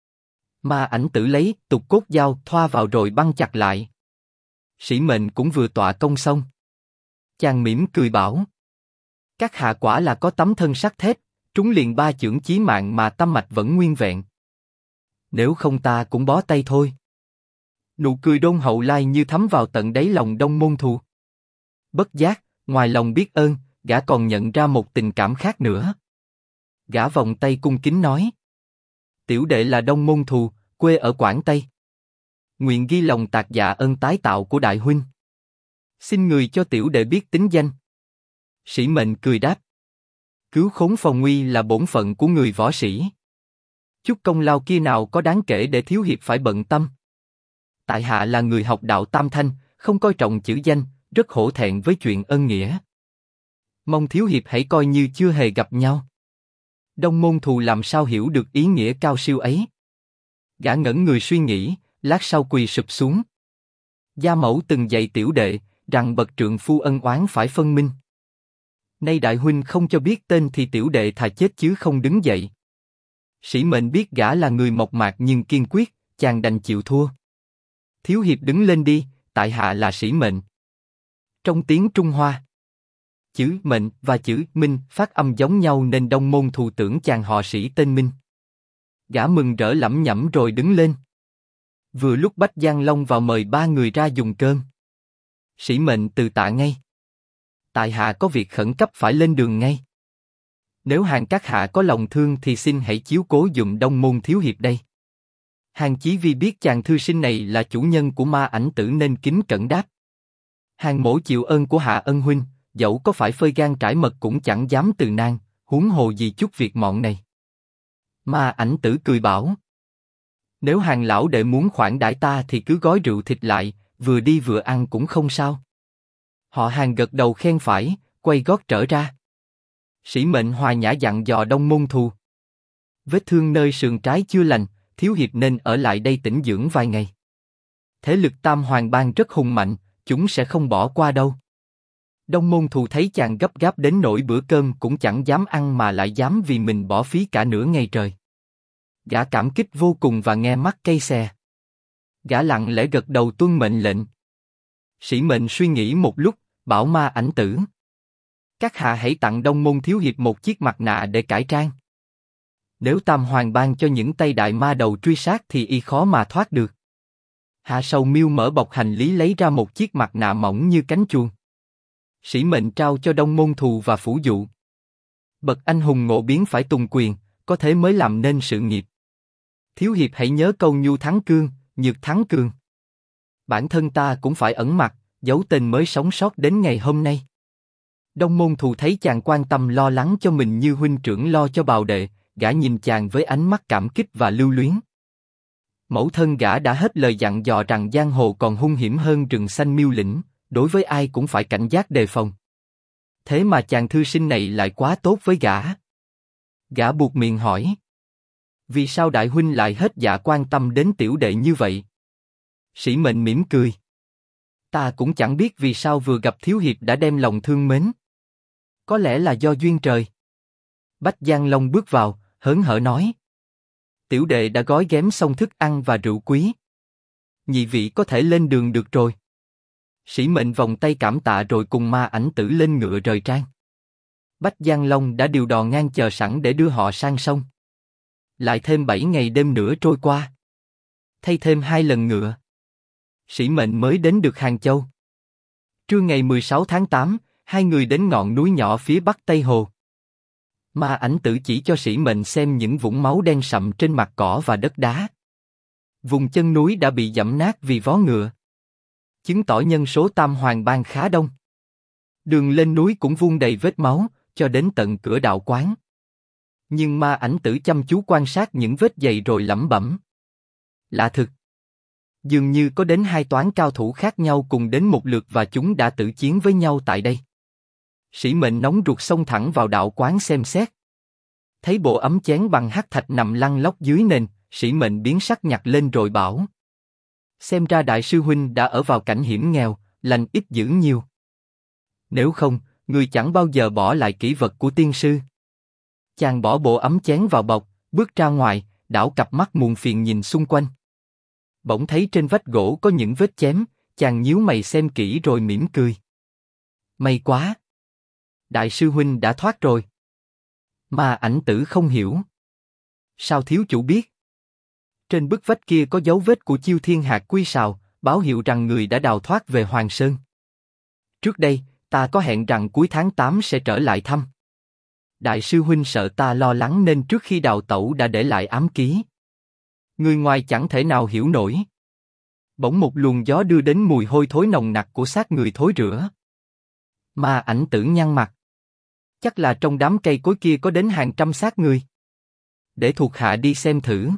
Ma Ảnh Tử lấy tục cốt dao thoa vào rồi băng chặt lại. Sĩ Mệnh cũng vừa tọa công xong. Chàng mỉm cười bảo: các hạ quả là có tấm thân sắt thép, trúng liền 3 chưởng chí mạng mà tâm mạch vẫn nguyên vẹn. Nếu không ta cũng bó tay thôi. Nụ cười đôn hậu lai như thấm vào tận đáy lòng Đông Môn Thù. Bất giác, ngoài lòng biết ơn, gã còn nhận ra một tình cảm khác nữa. Gã vòng tay cung kính nói: tiểu đệ là Đông Môn Thù, quê ở Quảng Tây. Nguyện ghi lòng tạc dạ ơn tái tạo của đại huynh. Xin người cho tiểu đệ biết tính danh. Sĩ Mệnh cười đáp: cứu khốn phòng nguy là bổn phận của người võ sĩ. Chút công lao kia nào có đáng kể để thiếu hiệp phải bận tâm. Tại hạ là người học đạo Tam Thanh, không coi trọng chữ danh, rất hổ thẹn với chuyện ân nghĩa. Mong thiếu hiệp hãy coi như chưa hề gặp nhau. Đông Môn Thù làm sao hiểu được ý nghĩa cao siêu ấy. Gã ngẩn người suy nghĩ, lát sau quỳ sụp xuống. Gia mẫu từng dạy tiểu đệ rằng bậc trượng phu ân oán phải phân minh. Nay đại huynh không cho biết tên thì tiểu đệ thà chết chứ không đứng dậy. Sĩ Mệnh biết gã là người mộc mạc nhưng kiên quyết, chàng đành chịu thua. Thiếu hiệp đứng lên đi, tại hạ là Sĩ Mệnh. Trong tiếng Trung Hoa, chữ Mệnh và chữ Minh phát âm giống nhau nên Đông Môn Thù tưởng chàng họ Sĩ tên Minh. Gã mừng rỡ lẩm nhẩm rồi đứng lên. Vừa lúc Bách Giang Long vào mời 3 người ra dùng cơm. Sĩ Mệnh từ tạ ngay: tại hạ có việc khẩn cấp phải lên đường ngay. Nếu Hàng các hạ có lòng thương thì xin hãy chiếu cố dùm Đông Môn thiếu hiệp đây. Hàng Chí Vi biết chàng thư sinh này là chủ nhân của Ma Ảnh Tử nên kính cẩn đáp: Hàng mỗ chịu ơn của hạ ân huynh, dẫu có phải phơi gan trải mật cũng chẳng dám từ nan, huống hồ gì chút việc mọn này. Ma Ảnh Tử cười bảo: nếu Hàng lão đệ muốn khoản đãi ta thì cứ gói rượu thịt lại, vừa đi vừa ăn cũng không sao. Họ Hàng gật đầu khen phải, quay gót trở ra. Sĩ Mệnh hòa nhã dặn dò Đông Môn Thù: vết thương nơi sườn trái chưa lành, thiếu hiệp nên ở lại đây tĩnh dưỡng vài ngày. Thế lực Tam Hoàng Bang rất hùng mạnh, chúng sẽ không bỏ qua đâu. Đông Môn Thù thấy chàng gấp gáp đến nỗi bữa cơm cũng chẳng dám ăn mà lại dám vì mình bỏ phí cả nửa ngày trời. Gã cảm kích vô cùng và nghe mắt cay xè. Gã lặng lẽ gật đầu tuân mệnh lệnh. Sĩ Mệnh suy nghĩ một lúc, bảo Ma Ảnh Tử: các hạ hãy tặng Đông Môn thiếu hiệp một chiếc mặt nạ để cải trang. Nếu Tam Hoàng ban cho những tay đại ma đầu truy sát thì y khó mà thoát được. Hạ Sầu Miêu mở bọc hành lý lấy ra một chiếc mặt nạ mỏng như cánh chuông. Sĩ Mệnh trao cho Đông Môn Thù và phủ dụ: bậc anh hùng ngộ biến phải tùng quyền, có thế mới làm nên sự nghiệp. Thiếu hiệp hãy nhớ câu nhu thắng cương, nhược thắng cường. Bản thân ta cũng phải ẩn mặt, giấu tên mới sống sót đến ngày hôm nay. Đông Môn Thù thấy chàng quan tâm lo lắng cho mình như huynh trưởng lo cho bào đệ, gã nhìn chàng với ánh mắt cảm kích và lưu luyến. Mẫu thân gã đã hết lời dặn dò rằng giang hồ còn hung hiểm hơn rừng xanh miêu lĩnh, đối với ai cũng phải cảnh giác đề phòng. Thế mà chàng thư sinh này lại quá tốt với gã. Gã buột miệng hỏi: vì sao đại huynh lại hết dạ quan tâm đến tiểu đệ như vậy? Sĩ Mệnh mỉm cười: Ta cũng chẳng biết vì sao vừa gặp thiếu hiệp đã đem lòng thương mến. Có lẽ là do duyên trời. Bách Giang Long bước vào, hớn hở nói. Tiểu đệ đã gói ghém xong thức ăn và rượu quý. Nhị vị có thể lên đường được rồi. Sĩ Mệnh vòng tay cảm tạ rồi cùng Ma Ảnh Tử lên ngựa rời trang. Bách Giang Long đã điều đò ngang chờ sẵn để đưa họ sang sông. Lại thêm 7 ngày đêm nữa trôi qua. Thay thêm 2 lần ngựa. Sĩ Mệnh mới đến được Hàng Châu. Trưa ngày 16 tháng 8, hai người đến ngọn núi nhỏ phía bắc Tây Hồ. Ma Ảnh Tử chỉ cho Sĩ Mệnh xem những vũng máu đen sậm trên mặt cỏ và đất đá. Vùng chân núi đã bị giẫm nát vì vó ngựa. Chứng tỏ nhân số Tam Hoàng Bang khá đông. Đường lên núi cũng vuông đầy vết máu, cho đến tận cửa đạo quán. Nhưng Ma Ảnh Tử chăm chú quan sát những vết giày rồi lẩm bẩm. Lạ thực. Dường như có đến 2 toán cao thủ khác nhau cùng đến một lượt và chúng đã tử chiến với nhau tại đây. Sĩ Mệnh nóng ruột xông thẳng vào đạo quán xem xét. Thấy bộ ấm chén bằng hắc thạch nằm lăn lóc dưới nền, Sĩ Mệnh biến sắc nhặt lên rồi bảo. Xem ra đại sư huynh đã ở vào cảnh hiểm nghèo, lành ít dữ nhiều. Nếu không, người chẳng bao giờ bỏ lại kỷ vật của tiên sư. Chàng bỏ bộ ấm chén vào bọc, bước ra ngoài, đảo cặp mắt muộn phiền nhìn xung quanh. Bỗng thấy trên vách gỗ có những vết chém, chàng nhíu mày xem kỹ rồi mỉm cười. May quá! Đại sư huynh đã thoát rồi. Ma Ảnh Tử không hiểu. Sao thiếu chủ biết? Trên bức vách kia có dấu vết của Chiêu Thiên Hạt Quy Sào, báo hiệu rằng người đã đào thoát về Hoàng Sơn. Trước đây, ta có hẹn rằng cuối tháng 8 sẽ trở lại thăm. Đại sư huynh sợ ta lo lắng nên trước khi đào tẩu đã để lại ám ký. Người ngoài chẳng thể nào hiểu nổi. Bỗng một luồng gió đưa đến mùi hôi thối nồng nặc của xác người thối rữa. Ma Ảnh Tử nhăn mặt. Chắc là trong đám cây cối kia có đến hàng trăm xác người. Để thuộc hạ đi xem thử.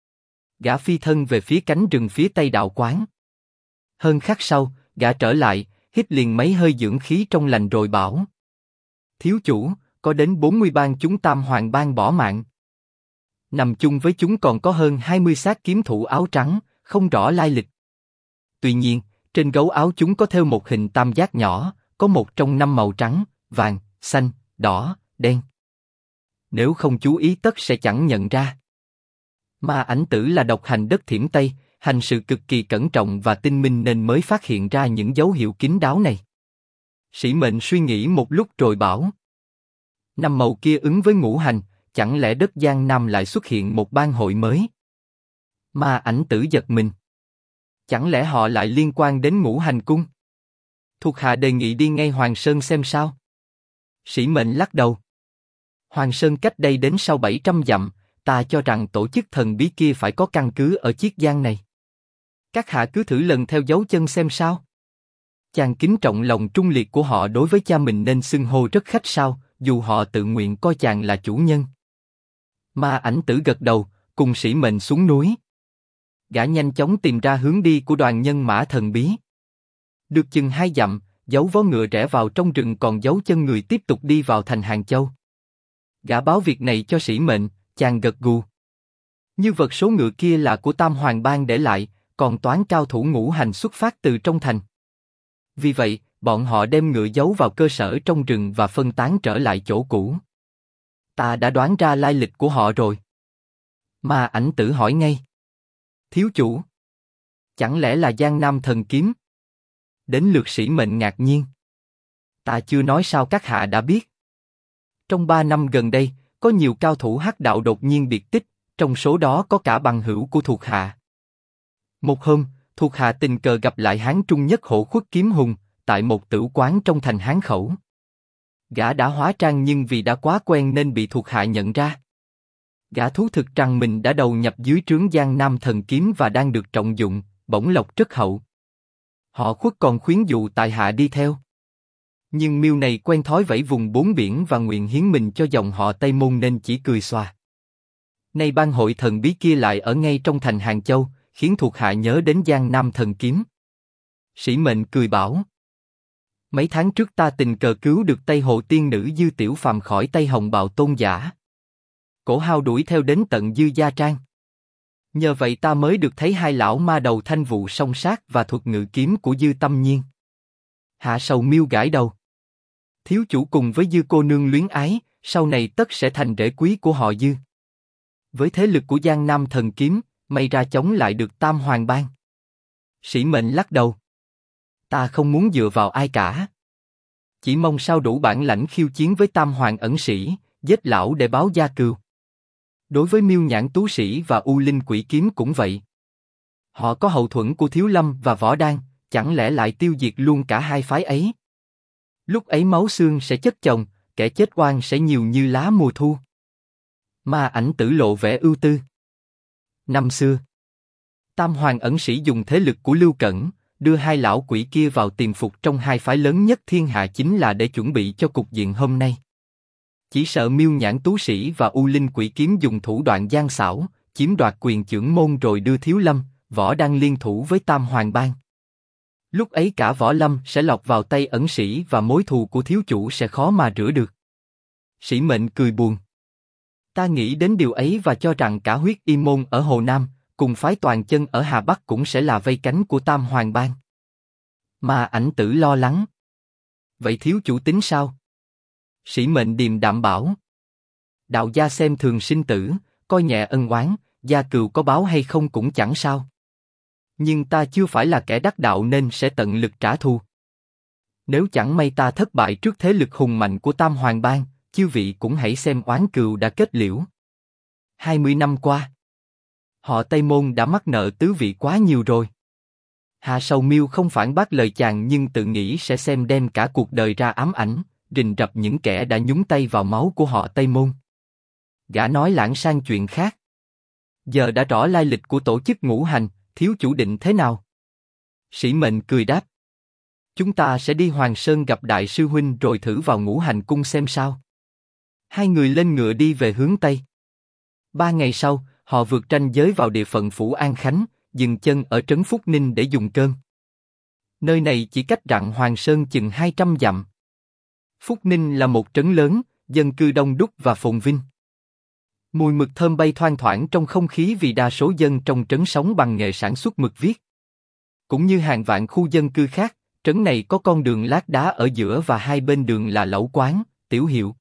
Gã phi thân về phía cánh rừng phía tây đạo quán. Hơn khắc sau, gã trở lại, hít liền mấy hơi dưỡng khí trong lành rồi bảo. Thiếu chủ, có đến 40 bang chúng Tam Hoàng Bang bỏ mạng. Nằm chung với chúng còn có hơn 20 xác kiếm thủ áo trắng, không rõ lai lịch. Tuy nhiên, trên gấu áo chúng có thêu một hình tam giác nhỏ, có một trong 5 màu trắng, vàng, xanh, đỏ, đen. Nếu không chú ý tất sẽ chẳng nhận ra. Ma Ảnh Tử là độc hành đất Thiểm Tây, hành sự cực kỳ cẩn trọng và tinh minh nên mới phát hiện ra những dấu hiệu kín đáo này. Sĩ Mệnh suy nghĩ một lúc rồi bảo. 5 màu kia ứng với ngũ hành, chẳng lẽ đất Giang Nam lại xuất hiện một bang hội mới? Ma Ảnh Tử giật mình. Chẳng lẽ họ lại liên quan đến Ngũ Hành Cung? Thuộc hạ đề nghị đi ngay Hoàng Sơn xem sao. Sĩ Mệnh lắc đầu. Hoàng Sơn cách đây đến sau 700 dặm, ta cho rằng tổ chức thần bí kia phải có căn cứ ở Chiết Giang này. Các hạ cứ thử lần theo dấu chân xem sao. Chàng kính trọng lòng trung liệt của họ đối với cha mình nên xưng hô rất khách sáo, dù họ tự nguyện coi chàng là chủ nhân. Ma Ảnh Tử gật đầu, cùng Sĩ Mệnh xuống núi. Gã nhanh chóng tìm ra hướng đi của đoàn nhân mã thần bí. Được chừng 2 dặm, dấu vó ngựa rẽ vào trong rừng còn dấu chân người tiếp tục đi vào thành Hàng Châu. Gã báo việc này cho Sĩ Mệnh, chàng gật gù. Như vật số ngựa kia là của Tam Hoàng Bang để lại, còn toán cao thủ ngũ hành xuất phát từ trong thành. Vì vậy, bọn họ đem ngựa giấu vào cơ sở trong rừng và phân tán trở lại chỗ cũ. Ta đã đoán ra lai lịch của họ rồi. Ma Ảnh Tử hỏi ngay. Thiếu chủ, chẳng lẽ là Giang Nam thần kiếm? Đến lượt Sĩ Mệnh ngạc nhiên. Ta chưa nói sao các hạ đã biết. Trong 3 năm gần đây, có nhiều cao thủ hắc đạo đột nhiên biệt tích, trong số đó có cả bằng hữu của thuộc hạ. Một hôm, thuộc hạ tình cờ gặp lại Hán Trung Nhất Hổ Khuất Kiếm Hùng, tại một tửu quán trong thành Hán Khẩu. Gã đã hóa trang nhưng vì đã quá quen nên bị thuộc hạ nhận ra. Gã thú thực rằng mình đã đầu nhập dưới trướng Giang Nam thần kiếm và đang được trọng dụng, bổng lộc rất hậu. Họ Khuất còn khuyến dụ tại hạ đi theo. Nhưng miêu này quen thói vẫy vùng bốn biển và nguyện hiến mình cho dòng họ Tây Môn nên chỉ cười xòa. Nay bang hội thần bí kia lại ở ngay trong thành Hàng Châu, khiến thuộc hạ nhớ đến Giang Nam thần kiếm. Sĩ Mệnh cười bảo. Mấy tháng trước ta tình cờ cứu được Tây Hồ tiên nữ Dư Tiểu Phàm khỏi tay Hồng Bào tôn giả. Cổ Hao đuổi theo đến tận Dư Gia Trang. Nhờ vậy ta mới được thấy hai lão ma đầu thanh vụ song sát và thuật ngự kiếm của Dư Tâm Nhiên. Hạ Sầu Miêu gãi đầu. Thiếu chủ cùng với Dư cô nương luyến ái, sau này tất sẽ thành rể quý của họ Dư. Với thế lực của Giang Nam thần kiếm, may ra chống lại được Tam Hoàng Bang. Sĩ Mệnh lắc đầu. Ta không muốn dựa vào ai cả. Chỉ mong sao đủ bản lãnh khiêu chiến với Tam Hoàng ẩn sĩ, giết lão để báo gia cừu. Đối với Miêu Nhãn Tú Sĩ và U Linh Quỷ Kiếm cũng vậy. Họ có hậu thuẫn của Thiếu Lâm và Võ Đan, chẳng lẽ lại tiêu diệt luôn cả hai phái ấy? Lúc ấy máu xương sẽ chất chồng, kẻ chết oan sẽ nhiều như lá mùa thu. Ma Ảnh Tử lộ vẻ ưu tư. Năm xưa, Tam Hoàng ẩn sĩ dùng thế lực của Lưu Cẩn, đưa hai lão quỷ kia vào tiềm phục trong hai phái lớn nhất thiên hạ chính là để chuẩn bị cho cục diện hôm nay. Chỉ sợ Miêu Nhãn Tú Sĩ và U Linh Quỷ Kiếm dùng thủ đoạn gian xảo, chiếm đoạt quyền chưởng môn rồi đưa Thiếu Lâm, Võ Đan liên thủ với Tam Hoàng Bang. Lúc ấy cả Võ Lâm sẽ lọt vào tay ẩn sĩ và mối thù của thiếu chủ sẽ khó mà rửa được. Sĩ Mệnh cười buồn. Ta nghĩ đến điều ấy và cho rằng cả Huyết Y môn ở Hồ Nam, cùng phái Toàn Chân ở Hà Bắc cũng sẽ là vây cánh của Tam Hoàng Bang. Ma Ảnh Tử lo lắng. Vậy thiếu chủ tính sao? Sĩ Mệnh điềm đạm bảo. Đạo gia xem thường sinh tử, coi nhẹ ân oán, gia cừu có báo hay không cũng chẳng sao. Nhưng ta chưa phải là kẻ đắc đạo nên sẽ tận lực trả thù. Nếu chẳng may ta thất bại trước thế lực hùng mạnh của Tam Hoàng Bang, chư vị cũng hãy xem oán cừu đã kết liễu. 20 năm qua, họ Tây Môn đã mắc nợ tứ vị quá nhiều rồi. Hạ Sầu Miêu không phản bác lời chàng nhưng tự nghĩ sẽ xem đem cả cuộc đời ra ám ảnh, rình rập những kẻ đã nhúng tay vào máu của họ Tây Môn. Gã nói lãng sang chuyện khác. Giờ đã rõ lai lịch của tổ chức ngũ hành, thiếu chủ định thế nào? Sĩ Mệnh cười đáp. Chúng ta sẽ đi Hoàng Sơn gặp đại sư huynh rồi thử vào ngũ hành cung xem sao. Hai người lên ngựa đi về hướng Tây. 3 ngày sau, họ vượt ranh giới vào địa phận Phủ An Khánh, dừng chân ở trấn Phúc Ninh để dùng cơm. Nơi này chỉ cách Rặng Hoàng Sơn chừng 200 dặm. Phúc Ninh là một trấn lớn, dân cư đông đúc và phồn vinh. Mùi mực thơm bay thoang thoảng trong không khí vì đa số dân trong trấn sống bằng nghề sản xuất mực viết. Cũng như hàng vạn khu dân cư khác, trấn này có con đường lát đá ở giữa và hai bên đường là lẩu quán, tiểu hiệu.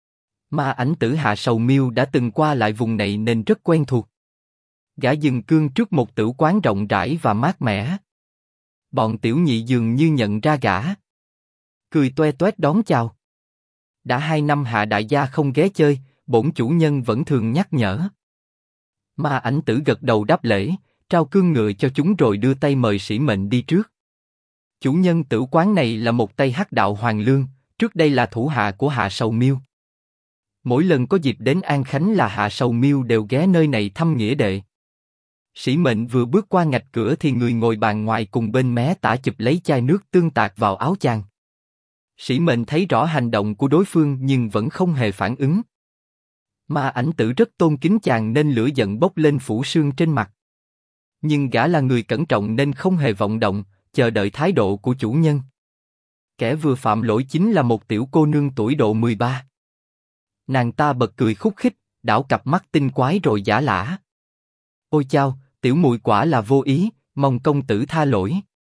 Ma Ảnh Tử Hạ Sầu Miêu đã từng qua lại vùng này nên rất quen thuộc. Gã dừng cương trước một tử quán rộng rãi và mát mẻ. Bọn tiểu nhị dường như nhận ra gã, cười toe toét đón chào. Đã 2 năm Hạ đại gia không ghé chơi, bổn chủ nhân vẫn thường nhắc nhở. Ma Ảnh Tử gật đầu đáp lễ, trao cương ngựa cho chúng rồi đưa tay mời Sĩ Mệnh đi trước. Chủ nhân tử quán này là một Tây Hắc đạo Hoàng Lương, trước đây là thủ hạ của Hạ Sầu Miêu. Mỗi lần có dịp đến An Khánh là Hạ Sầu Miêu đều ghé nơi này thăm nghĩa đệ. Sĩ Mệnh vừa bước qua ngạch cửa thì người ngồi bàn ngoài cùng bên mé tả chụp lấy chai nước tương tạt vào áo chàng. Sĩ Mệnh thấy rõ hành động của đối phương nhưng vẫn không hề phản ứng. Ma Ảnh Tử rất tôn kính chàng nên lửa giận bốc lên phủ sương trên mặt. Nhưng gã là người cẩn trọng nên không hề vọng động, chờ đợi thái độ của chủ nhân. Kẻ vừa phạm lỗi chính là một tiểu cô nương tuổi độ 13. Nàng ta bật cười khúc khích, đảo cặp mắt tinh quái rồi giả lả. Ôi chao, tiểu muội quả là vô ý, mong công tử tha lỗi.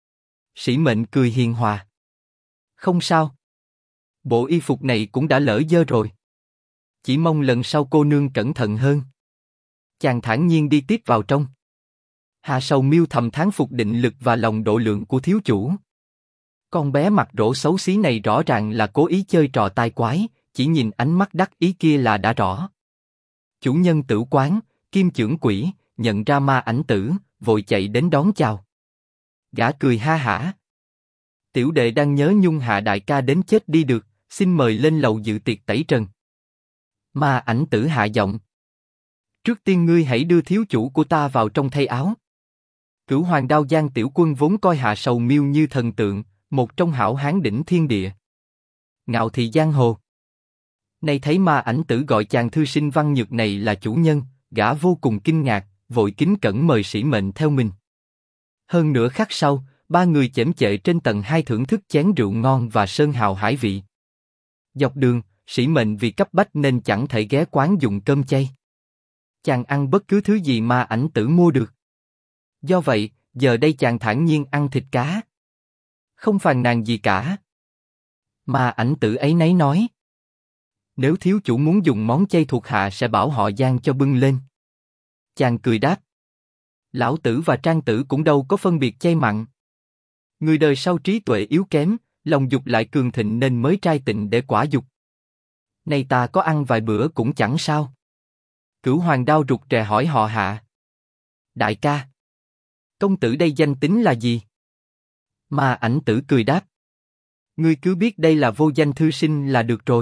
Sĩ Mệnh cười hiền hòa. Không sao. Bộ y phục này cũng đã lỡ dơ rồi. Chỉ mong lần sau cô nương cẩn thận hơn. Chàng thản nhiên đi tiếp vào trong. Hạ Sầu Miêu thầm thán phục định lực và lòng độ lượng của thiếu chủ. Con bé mặt rỗ xấu xí này rõ ràng là cố ý chơi trò tai quái, chỉ nhìn ánh mắt đắc ý kia là đã rõ. Chủ nhân tử quán, Kim Chưởng Quỷ, nhận ra Ma Ảnh Tử, vội chạy đến đón chào. Gã cười ha hả. Tiểu đệ đang nhớ nhung Hạ đại ca đến chết đi được, xin mời lên lầu dự tiệc tẩy trần. Ma Ảnh Tử hạ giọng. Trước tiên ngươi hãy đưa thiếu chủ của ta vào trong thay áo. Cửu Hoàng Đao Giang tiểu quân vốn coi Hạ Sầu Miêu như thần tượng, một trong hảo hán đỉnh thiên địa. Ngạo thị giang hồ. Nay thấy Ma Ảnh Tử gọi chàng thư sinh văn nhược này là chủ nhân, gã vô cùng kinh ngạc, vội kính cẩn mời Sĩ Mệnh theo mình. Hơn nửa khắc sau, ba người chễm chệ trên tầng 2 thưởng thức chén rượu ngon và sơn hào hải vị. Dọc đường, Sĩ Mệnh vì cấp bách nên chẳng thể ghé quán dùng cơm chay. Chàng ăn bất cứ thứ gì ma ảnh tử mua được. Do vậy, giờ đây chàng thản nhiên ăn thịt cá. Không phàn nàn gì cả. Ma ảnh tử ấy nấy nói. Nếu thiếu chủ muốn dùng món chay thuộc hạ sẽ bảo họ Giang cho bưng lên. Chàng cười đáp. Lão tử và Trang tử cũng đâu có phân biệt chay mặn. Người đời sau trí tuệ yếu kém, lòng dục lại cường thịnh nên mới trai tịnh để quả dục. Nay ta có ăn vài bữa cũng chẳng sao. Cửu Hoàng Đao rụt rè hỏi họ Hạ. Đại ca, công tử đây danh tính là gì? Ma ảnh tử cười đáp. Ngươi cứ biết đây là vô danh thư sinh là được rồi.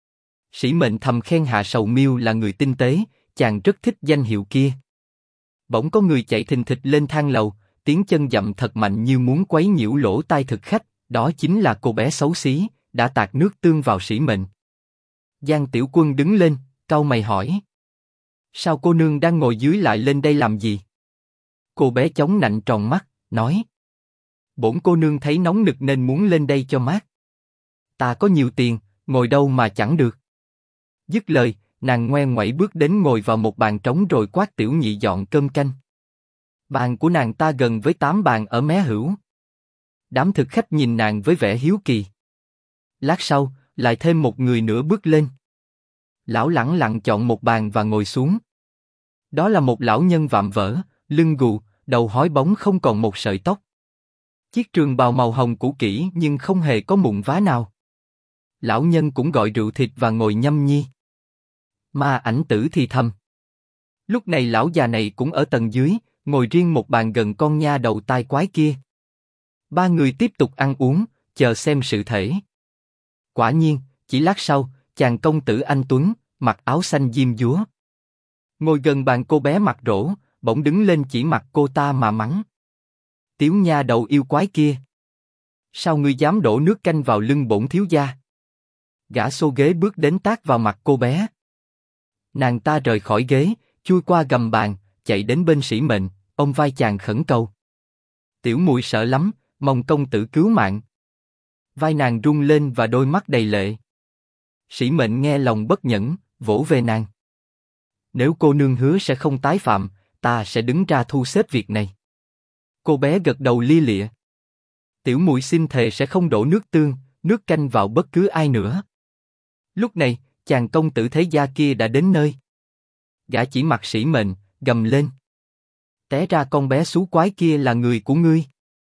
Sĩ mệnh thầm khen Hạ Sầu Miêu là người tinh tế, chàng rất thích danh hiệu kia. Bỗng có người chạy thình thịch lên thang lầu, tiếng chân dậm thật mạnh như muốn quấy nhiễu lỗ tai thực khách, đó chính là cô bé xấu xí, đã tạt nước tương vào sĩ mệnh. Giang Tiểu Quân đứng lên, cau mày hỏi. Sao cô nương đang ngồi dưới lại lên đây làm gì? Cô bé chống nạnh tròn mắt, nói. Bổn cô nương thấy nóng nực nên muốn lên đây cho mát. Ta có nhiều tiền, ngồi đâu mà chẳng được. Dứt lời, nàng ngoe ngoẩy bước đến ngồi vào một bàn trống rồi quát Tiểu Nhị dọn cơm canh. Bàn của nàng ta gần với 8 bàn ở mé hữu. Đám thực khách nhìn nàng với vẻ hiếu kỳ. Lát sau, lại thêm một người nữa bước lên. Lão lẳng lặng chọn một bàn và ngồi xuống. Đó là một lão nhân vạm vỡ, lưng gù, đầu hói bóng không còn một sợi tóc. Chiếc trường bào màu hồng cũ kỹ nhưng không hề có mụn vá nào. Lão nhân cũng gọi rượu thịt và ngồi nhâm nhi. Ma ảnh tử thì thầm. Lúc này lão già này cũng ở tầng dưới, ngồi riêng một bàn gần con nha đầu tai quái kia. Ba người tiếp tục ăn uống, chờ xem sự thể. Quả nhiên, chỉ lát sau, chàng công tử anh tuấn, mặc áo xanh diêm dúa, ngồi gần bàn cô bé mặt rỗ, bỗng đứng lên chỉ mặt cô ta mà mắng. Tiểu nha đầu yêu quái kia, sao ngươi dám đổ nước canh vào lưng bổn thiếu gia? Gã xô ghế bước đến tát vào mặt cô bé. Nàng ta rời khỏi ghế, chui qua gầm bàn, chạy đến bên sĩ mệnh, ôm vai chàng khẩn cầu. Tiểu muội sợ lắm, mong công tử cứu mạng. Vai nàng rung lên và đôi mắt đầy lệ. Sĩ mệnh nghe lòng bất nhẫn, vỗ về nàng. Nếu cô nương hứa sẽ không tái phạm, ta sẽ đứng ra thu xếp việc này. Cô bé gật đầu lia lịa. Tiểu muội xin thề sẽ không đổ nước tương, nước canh vào bất cứ ai nữa. Lúc này, chàng công tử thế gia kia đã đến nơi. Gã chỉ mặt sĩ mệnh, gầm lên. Té ra con bé xú quái kia là người của ngươi.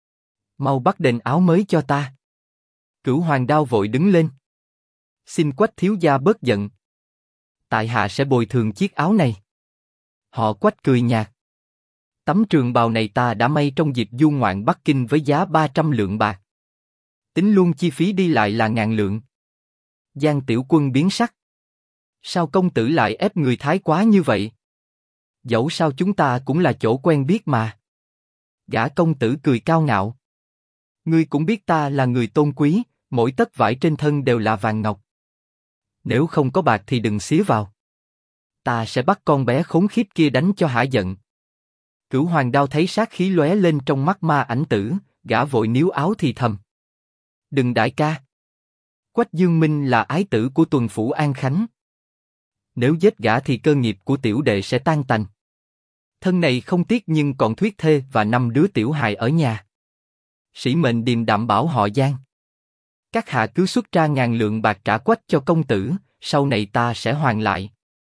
Mau bắt đền áo mới cho ta. Cửu Hoàng Đao vội đứng lên. Xin Quách thiếu gia bớt giận. Tại hạ sẽ bồi thường chiếc áo này. Họ Quách cười nhạt. Tấm trường bào này ta đã may trong dịp du ngoạn Bắc Kinh với giá 300 lượng bạc. Tính luôn chi phí đi lại là 1000 lượng. Giang Tiểu Quân biến sắc. Sao công tử lại ép người Thái quá như vậy? Dẫu sao chúng ta cũng là chỗ quen biết mà. Gã công tử cười cao ngạo. Ngươi cũng biết ta là người tôn quý, mỗi tấc vải trên thân đều là vàng ngọc. Nếu không có bạc thì đừng xía vào. Ta sẽ bắt con bé khốn khiếp kia đánh cho hả giận. Cửu Hoàng Đao thấy sát khí lóe lên trong mắt ma ảnh tử, gã vội níu áo thì thầm. Đừng đại ca. Quách Dương Minh là ái tử của tuần phủ An Khánh. Nếu giết gã thì cơ nghiệp của tiểu đệ sẽ tan tành. Thân này không tiếc nhưng còn thuyết thê và 5 đứa tiểu hài ở nhà. Sĩ mệnh điềm đạm bảo họ Giang. Các hạ cứ xuất ra 1000 lượng bạc trả Quách cho công tử, sau này ta sẽ hoàn lại.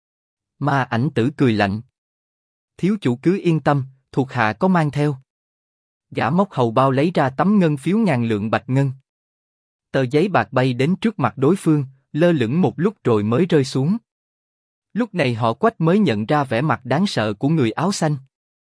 Ma ảnh tử cười lạnh. Thiếu chủ cứ yên tâm, thuộc hạ có mang theo. Gã móc hầu bao lấy ra tấm ngân phiếu 1000 lượng bạch ngân. Tờ giấy bạc bay đến trước mặt đối phương, lơ lửng một lúc rồi mới rơi xuống. Lúc này họ Quách mới nhận ra vẻ mặt đáng sợ của người áo xanh.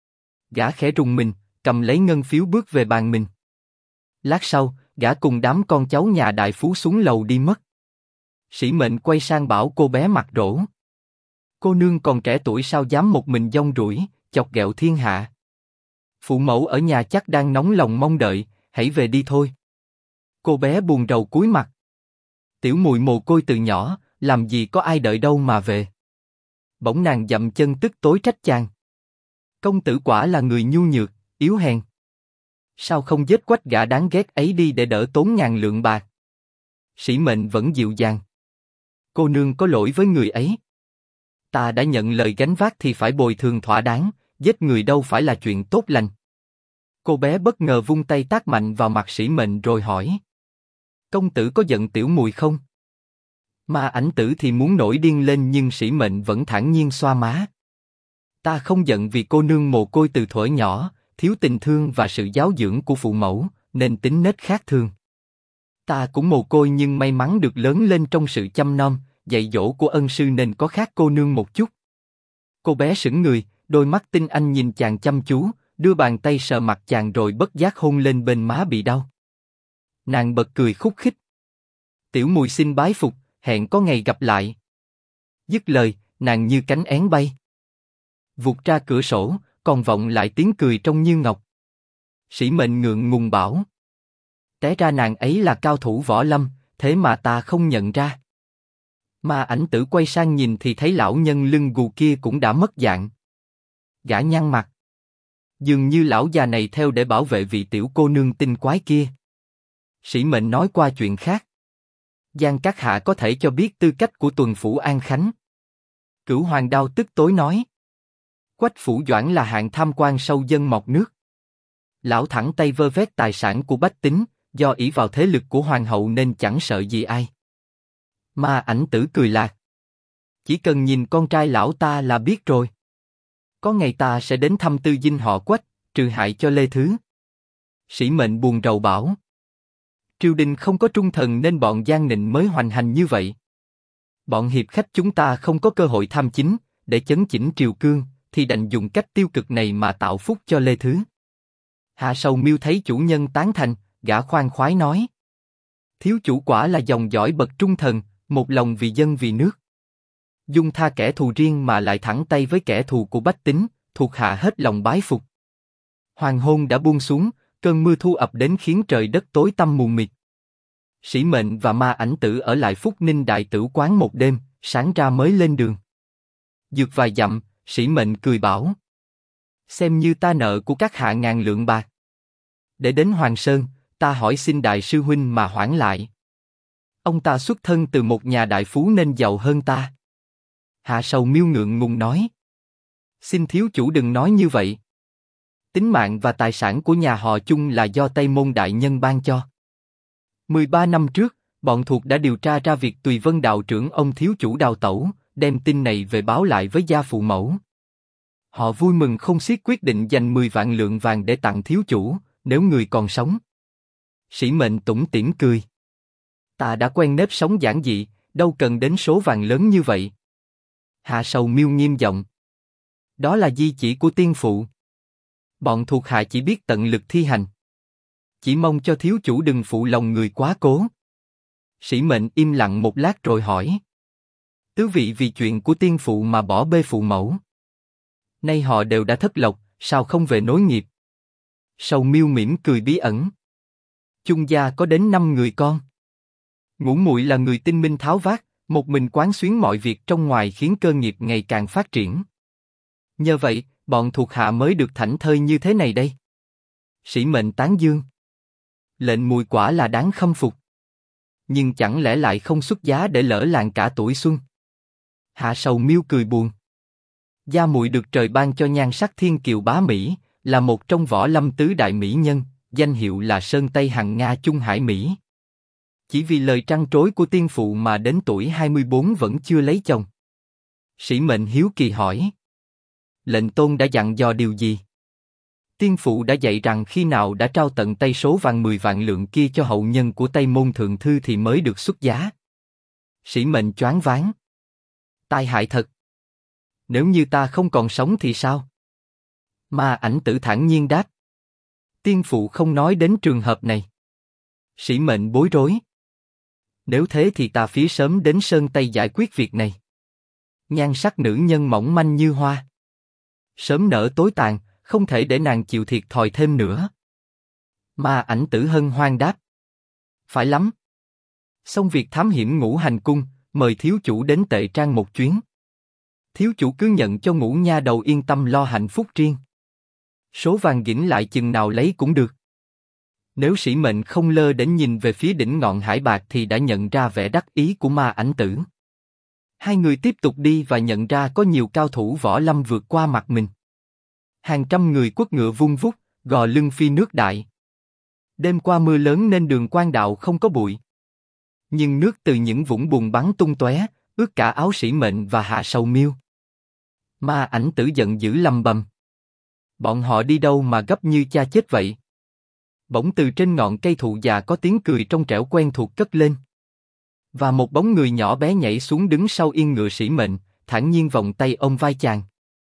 Gã khẽ rùng mình, cầm lấy ngân phiếu bước về bàn mình. Lát sau, gã cùng đám con cháu nhà đại phú xuống lầu đi mất. Sĩ mệnh quay sang bảo cô bé mặt rỗ. Cô nương còn trẻ tuổi sao dám một mình dong ruổi, chọc ghẹo thiên hạ. Phụ mẫu ở nhà chắc đang nóng lòng mong đợi, hãy về đi thôi. Cô bé buồn rầu cúi mặt. Tiểu muội mồ côi từ nhỏ, làm gì có ai đợi đâu mà về. Bỗng nàng dậm chân tức tối trách chàng. Công tử quả là người nhu nhược, yếu hèn. Sao không giết Quách gã đáng ghét ấy đi để đỡ tốn 1000 lượng bạc? Sĩ mệnh vẫn dịu dàng. Cô nương có lỗi với người ấy. Ta đã nhận lời gánh vác thì phải bồi thường thỏa đáng, giết người đâu phải là chuyện tốt lành. Cô bé bất ngờ vung tay tát mạnh vào mặt Sĩ Mệnh rồi hỏi. Công tử có giận tiểu muội không? Ma Ảnh Tử thì muốn nổi điên lên nhưng Sĩ Mệnh vẫn thản nhiên xoa má. Ta không giận vì cô nương mồ côi từ thuở nhỏ, thiếu tình thương và sự giáo dưỡng của phụ mẫu, nên tính nết khác thường. Ta cũng mồ côi nhưng may mắn được lớn lên trong sự chăm nom, dạy dỗ của ân sư nên có khác cô nương một chút. Cô bé sững người, đôi mắt tinh anh nhìn chàng chăm chú, đưa bàn tay sờ mặt chàng rồi bất giác hôn lên bên má bị đau. Nàng bật cười khúc khích. Tiểu muội xin bái phục, hẹn có ngày gặp lại. Dứt lời, nàng như cánh én bay. Vụt ra cửa sổ, còn vọng lại tiếng cười trong như ngọc. Sĩ Mệnh ngượng ngùng bảo. Té ra nàng ấy là cao thủ võ lâm, thế mà ta không nhận ra. Ma Ảnh Tử quay sang nhìn thì thấy lão nhân lưng gù kia cũng đã mất dạng. Gã nhăn mặt. Dường như lão già này theo để bảo vệ vị tiểu cô nương tinh quái kia. Sĩ Mệnh nói qua chuyện khác. Giang Các Hạ có thể cho biết tư cách của tuần phủ An Khánh. Cửu Hoàng Đao tức tối nói. Quách Phủ Doãn là hạng tham quan sâu dân mọt nước. Lão thẳng tay vơ vét tài sản của bách tính, do ỷ vào thế lực của hoàng hậu nên chẳng sợ gì ai. Ma Ảnh Tử cười lạc. Chỉ cần nhìn con trai lão ta là biết rồi. Có ngày ta sẽ đến thăm tư dinh họ Quách, trừ hại cho Lê Thứ. Sĩ Mệnh buồn rầu bảo. Triều đình không có trung thần nên bọn Giang Nịnh mới hoành hành như vậy. Bọn hiệp khách chúng ta không có cơ hội tham chính, để chấn chỉnh triều cương, thì đành dùng cách tiêu cực này mà tạo phúc cho Lê Thứ. Hạ Sầu Miêu thấy chủ nhân tán thành, gã khoan khoái nói. Thiếu chủ quả là dòng dõi bậc trung thần, một lòng vì dân vì nước. Dung tha kẻ thù riêng mà lại thẳng tay với kẻ thù của bách tính, thuộc hạ hết lòng bái phục. Hoàng hôn đã buông xuống, cơn mưa thu ập đến khiến trời đất tối tăm mù mịt. Sĩ Mệnh và Ma Ảnh Tử ở lại Phúc Ninh Đại Tử Quán một đêm, sáng ra mới lên đường. Dược vài dặm, Sĩ Mệnh cười bảo. Xem như ta nợ của các hạ ngàn lượng bạc. Để đến Hoàng Sơn, ta hỏi xin đại sư huynh mà hoãn lại. Ông ta xuất thân từ một nhà đại phú nên giàu hơn ta. Hạ Sầu Miêu ngượng ngùng nói. Xin thiếu chủ đừng nói như vậy. Tính mạng và tài sản của nhà họ Chung là do Tây Môn đại nhân ban cho. 13 năm trước, bọn thuộc đã điều tra ra việc Tùy Vân đạo trưởng ông thiếu chủ đào tẩu, đem tin này về báo lại với gia phụ mẫu. Họ vui mừng không xiết quyết định dành 10 vạn lượng vàng để tặng thiếu chủ, nếu người còn sống. Sĩ Mệnh tủm tỉm cười. Ta đã quen nếp sống giản dị, đâu cần đến số vàng lớn như vậy. Hạ Sầu Miêu nghiêm giọng. Đó là di chỉ của tiên phụ. Bọn thuộc hạ chỉ biết tận lực thi hành. Chỉ mong cho thiếu chủ đừng phụ lòng người quá cố. Sĩ Mệnh im lặng một lát rồi hỏi. Tứ vị vì chuyện của tiên phụ mà bỏ bê phụ mẫu. Nay họ đều đã thất lộc, sao không về nối nghiệp? Sầu Miêu mỉm cười bí ẩn. Chung gia có đến 5 người con. Ngũ muội là người tinh minh tháo vát, một mình quán xuyến mọi việc trong ngoài khiến cơ nghiệp ngày càng phát triển. Nhờ vậy, bọn thuộc hạ mới được thảnh thơi như thế này đây. Sĩ Mệnh tán dương. Lệnh mùi quả là đáng khâm phục. Nhưng chẳng lẽ lại không xuất giá để lỡ làng cả tuổi xuân? Hạ Sầu Miêu cười buồn. Gia muội được trời ban cho nhan sắc thiên kiều bá mỹ, là một trong võ lâm tứ đại mỹ nhân, danh hiệu là Sơn Tây Hằng Nga Trung Hải Mỹ. Chỉ vì lời trăn trối của tiên phụ mà đến tuổi 24 vẫn chưa lấy chồng. Sĩ Mệnh hiếu kỳ hỏi. Lệnh tôn đã dặn dò điều gì? Tiên phụ đã dạy rằng khi nào đã trao tận tay số vàng 10 vạn lượng kia cho hậu nhân của Tây Môn Thượng Thư thì mới được xuất giá. Sĩ Mệnh choáng váng. Tai hại thật. Nếu như ta không còn sống thì sao? Ma Ảnh Tử thản nhiên đáp. Tiên phụ không nói đến trường hợp này. Sĩ Mệnh bối rối. Nếu thế thì ta phía sớm đến Sơn Tây giải quyết việc này. Nhan sắc nữ nhân mỏng manh như hoa. Sớm nở tối tàn, không thể để nàng chịu thiệt thòi thêm nữa. Ma Ảnh Tử hân hoan đáp. Phải lắm. Xong việc thám hiểm Ngũ Hành Cung, mời thiếu chủ đến Tệ Trang một chuyến. Thiếu chủ cứ nhận cho Ngũ nha đầu yên tâm lo hạnh phúc riêng. Số vàng gỉnh lại chừng nào lấy cũng được. Nếu Sĩ Mệnh không lơ đến nhìn về phía đỉnh ngọn hải bạc thì đã nhận ra vẻ đắc ý của Ma Ảnh Tử. Hai người tiếp tục đi và nhận ra có nhiều cao thủ võ lâm vượt qua mặt mình. Hàng trăm người quất ngựa vung vút, gò lưng phi nước đại. Đêm qua mưa lớn nên đường quan đạo không có bụi. Nhưng nước từ những vũng bùn bắn tung tóe, ướt cả áo Sĩ Mệnh và Hạ Sầu Miêu. Ma Ảnh Tử giận dữ lầm bầm. Bọn họ đi đâu mà gấp như cha chết vậy? Bỗng từ trên ngọn cây thụ già có tiếng cười trong trẻo quen thuộc cất lên. Và một bóng người nhỏ bé nhảy xuống đứng sau yên ngựa Sĩ Mệnh, thản nhiên vòng tay ôm vai chàng.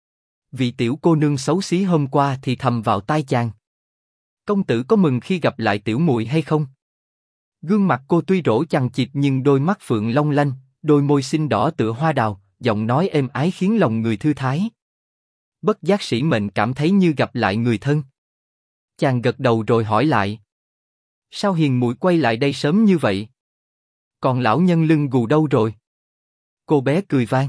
Vị tiểu cô nương xấu xí hôm qua thì thầm vào tai chàng. Công tử có mừng khi gặp lại tiểu muội hay không? Gương mặt cô tuy rỗ chằng chịt nhưng đôi mắt phượng long lanh, đôi môi xinh đỏ tựa hoa đào, giọng nói êm ái khiến lòng người thư thái. Bất giác Sĩ Mệnh cảm thấy như gặp lại người thân. Chàng gật đầu rồi hỏi lại. Sao hiền muội quay lại đây sớm như vậy? Còn lão nhân lưng gù đâu rồi? Cô bé cười vang.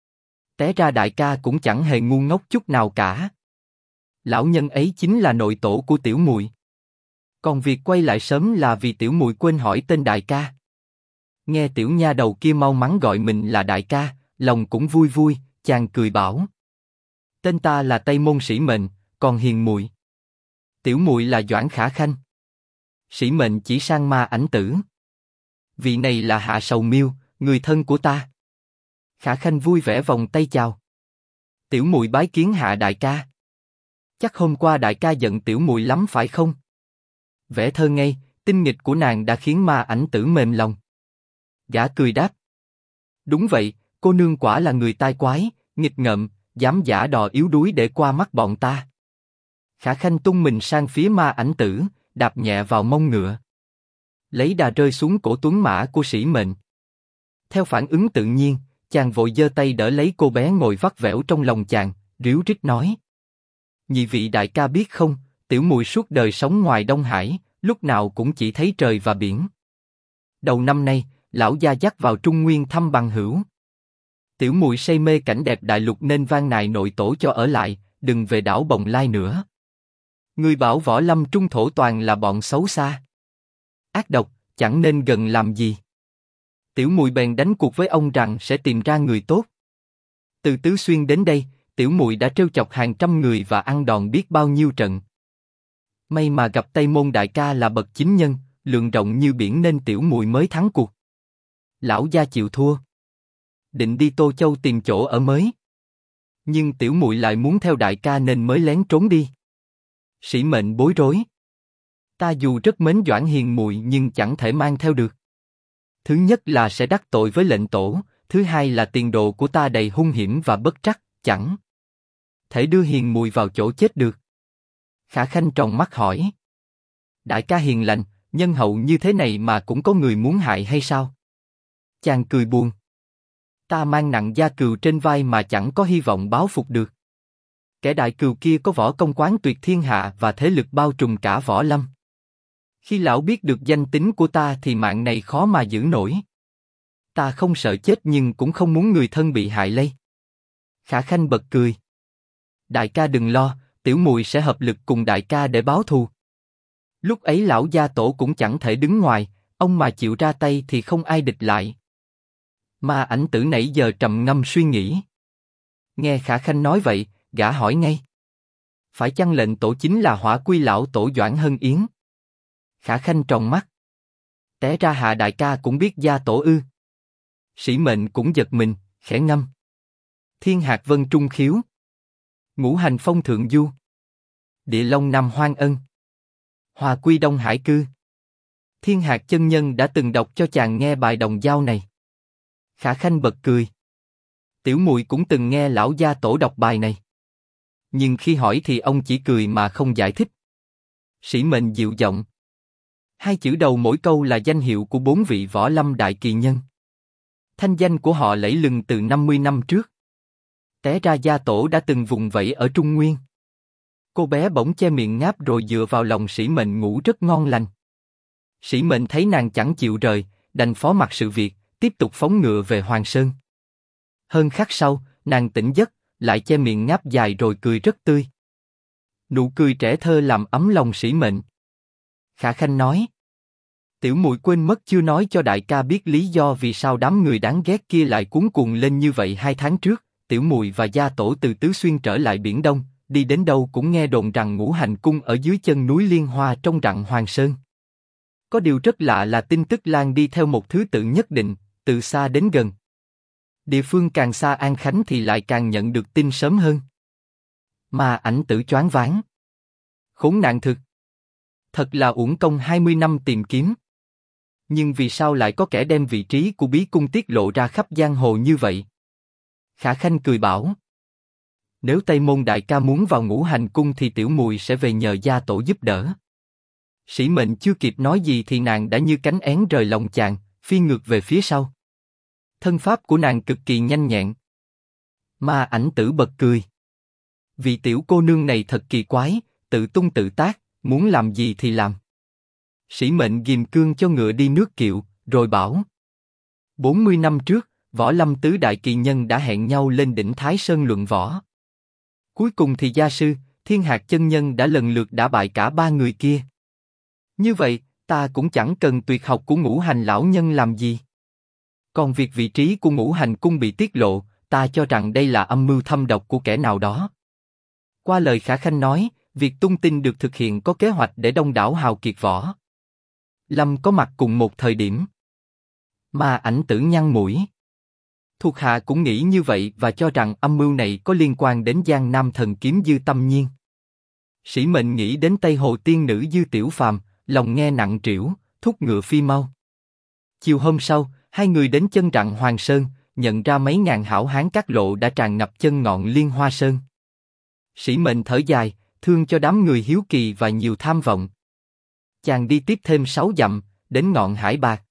Té ra đại ca cũng chẳng hề ngu ngốc chút nào cả. Lão nhân ấy chính là nội tổ của tiểu muội. Còn việc quay lại sớm là vì tiểu muội quên hỏi tên đại ca. Nghe tiểu nha đầu kia mau mắn gọi mình là đại ca, lòng cũng vui vui, chàng cười bảo. Tên ta là Tây Môn Sĩ Mệnh, còn hiền muội. Tiểu muội là Doãn Khả Khanh. Sĩ Mệnh chỉ sang Ma Ảnh Tử. Vị này là Hạ Sầu Miêu, người thân của ta. Khả Khanh vui vẻ vòng tay chào. Tiểu muội bái kiến Hạ đại ca. Chắc hôm qua đại ca giận tiểu muội lắm phải không? Vẻ thơ ngây, tinh nghịch của nàng đã khiến Ma Ảnh Tử mềm lòng. Gã cười đáp. Đúng vậy, cô nương quả là người tai quái, nghịch ngợm, dám giả đò yếu đuối để qua mắt bọn ta. Khả Khanh tung mình sang phía Ma Ảnh Tử, đạp nhẹ vào mông ngựa. Lấy đà rơi xuống cổ tuấn mã của Sĩ Mệnh. Theo phản ứng tự nhiên, chàng vội giơ tay đỡ lấy cô bé ngồi vắt vẻo trong lòng chàng, ríu rít nói. Nhị vị đại ca biết không, tiểu muội suốt đời sống ngoài Đông Hải, lúc nào cũng chỉ thấy trời và biển. Đầu năm nay, lão gia dắt vào Trung Nguyên thăm bằng hữu. Tiểu muội say mê cảnh đẹp đại lục nên van nài nội tổ cho ở lại, đừng về đảo Bồng Lai nữa. Người bảo võ lâm trung thổ toàn là bọn xấu xa, ác độc, chẳng nên gần làm gì. Tiểu muội bèn đánh cuộc với ông rằng sẽ tìm ra người tốt. Từ Tứ Xuyên đến đây, tiểu muội đã trêu chọc hàng trăm người và ăn đòn biết bao nhiêu trận. May mà gặp Tây Môn đại ca là bậc chính nhân, lượng rộng như biển nên tiểu muội mới thắng cuộc. Lão gia chịu thua, định đi Tô Châu tìm chỗ ở mới. Nhưng tiểu muội lại muốn theo đại ca nên mới lén trốn đi. Sĩ Mệnh bối rối. Ta dù rất mến Doãn hiền muội nhưng chẳng thể mang theo được. Thứ nhất là sẽ đắc tội với lệnh tổ, thứ hai là tiền đồ của ta đầy hung hiểm và bất trắc, chẳng thể đưa hiền muội vào chỗ chết được. Khả Khanh tròn mắt hỏi. Đại ca hiền lành, nhân hậu như thế này mà cũng có người muốn hại hay sao? Chàng cười buồn. Ta mang nặng gia cừu trên vai mà chẳng có hy vọng báo phục được. Kẻ đại cừu kia có võ công quán tuyệt thiên hạ và thế lực bao trùm cả võ lâm. Khi lão biết được danh tính của ta thì mạng này khó mà giữ nổi. Ta không sợ chết nhưng cũng không muốn người thân bị hại lây. Khả Khanh bật cười. Đại ca đừng lo, tiểu muội sẽ hợp lực cùng đại ca để báo thù. Lúc ấy lão gia tổ cũng chẳng thể đứng ngoài, ông mà chịu ra tay thì không ai địch lại. Ma Ảnh Tử nãy giờ trầm ngâm suy nghĩ. Nghe Khả Khanh nói vậy, gã hỏi ngay. Phải chăng lệnh tổ chính là Hỏa Quy lão tổ Doãn Hân Yến? Khả Khanh tròn mắt. Té ra Hạ đại ca cũng biết gia tổ ư? Sĩ Mệnh cũng giật mình, khẽ ngâm. Thiên hạt vân trung khiếu, ngũ hành phong thượng du, địa long nam hoang ân, hòa quy đông hải cư. Thiên hạt chân nhân đã từng đọc cho chàng nghe bài đồng dao này. Khả Khanh bật cười. Tiểu muội cũng từng nghe lão gia tổ đọc bài này. Nhưng khi hỏi thì ông chỉ cười mà không giải thích. Sĩ Mệnh dịu giọng. Hai chữ đầu mỗi câu là danh hiệu của 4 vị võ lâm đại kỳ nhân. Thanh danh của họ lẫy lừng từ 50 năm trước. Té ra gia tổ đã từng vùng vẫy ở Trung Nguyên. Cô bé bỗng che miệng ngáp rồi dựa vào lòng Sĩ Mệnh ngủ rất ngon lành. Sĩ Mệnh thấy nàng chẳng chịu rời, đành phó mặc sự việc, tiếp tục phóng ngựa về Hoàng Sơn. Hơn khắc sau, nàng tỉnh giấc, lại che miệng ngáp dài rồi cười rất tươi. Nụ cười trẻ thơ làm ấm lòng Sĩ Mệnh. Khả Khanh nói. Tiểu muội quên mất chưa nói cho đại ca biết lý do vì sao đám người đáng ghét kia lại cuống cuồng lên như vậy 2 tháng trước. Tiểu muội và gia tổ từ Tứ Xuyên trở lại Biển Đông, đi đến đâu cũng nghe đồn rằng Ngũ Hành Cung ở dưới chân núi Liên Hoa trong rặng Hoàng Sơn. Có điều rất lạ là tin tức lan đi theo một thứ tự nhất định, từ xa đến gần. Địa phương càng xa An Khánh thì lại càng nhận được tin sớm hơn. Mà Ảnh Tử choáng váng. Khốn nạn thực. Thật là uổng công 20 năm tìm kiếm. Nhưng vì sao lại có kẻ đem vị trí của bí cung tiết lộ ra khắp giang hồ như vậy? Khả Khanh cười bảo. Nếu Tây Môn đại ca muốn vào Ngũ Hành Cung thì tiểu muội sẽ về nhờ gia tổ giúp đỡ. Sĩ Mệnh chưa kịp nói gì thì nàng đã như cánh én rời lòng chàng, phi ngược về phía sau. Thân pháp của nàng cực kỳ nhanh nhẹn. Mà Ảnh Tử bật cười. Vị tiểu cô nương này thật kỳ quái, tự tung tự tác, muốn làm gì thì làm. Sĩ Mệnh ghim cương cho ngựa đi nước kiệu, rồi bảo. 40 năm trước, Võ Lâm tứ đại kỳ nhân đã hẹn nhau lên đỉnh Thái Sơn luận võ. Cuối cùng thì gia sư, Thiên Hạc chân nhân đã lần lượt đả bại cả 3 người kia. Như vậy, ta cũng chẳng cần tuyệt học của Ngũ Hành lão nhân làm gì. Còn việc vị trí của Ngũ Hành cung bị tiết lộ, ta cho rằng đây là âm mưu thâm độc của kẻ nào đó. Qua lời Khả Khanh nói, việc tung tin được thực hiện có kế hoạch để đông đảo hào kiệt võ Lâm có mặt cùng một thời điểm. Mà Ảnh Tử nhăn mũi. Thuộc hạ cũng nghĩ như vậy và cho rằng âm mưu này có liên quan đến Giang Nam thần kiếm Dư Tâm Nhiên. Sĩ Mệnh nghĩ đến Tây Hồ tiên nữ Dư Tiểu Phàm, lòng nghe nặng trĩu, thúc ngựa phi mau. Chiều hôm sau, hai người đến chân rặng Hoàng Sơn, nhận ra mấy ngàn hảo hán các lộ đã tràn ngập chân ngọn Liên Hoa Sơn. Sĩ Mệnh thở dài, thương cho đám người hiếu kỳ và nhiều tham vọng. Chàng đi tiếp thêm 6 dặm, đến ngọn Hải Bạc.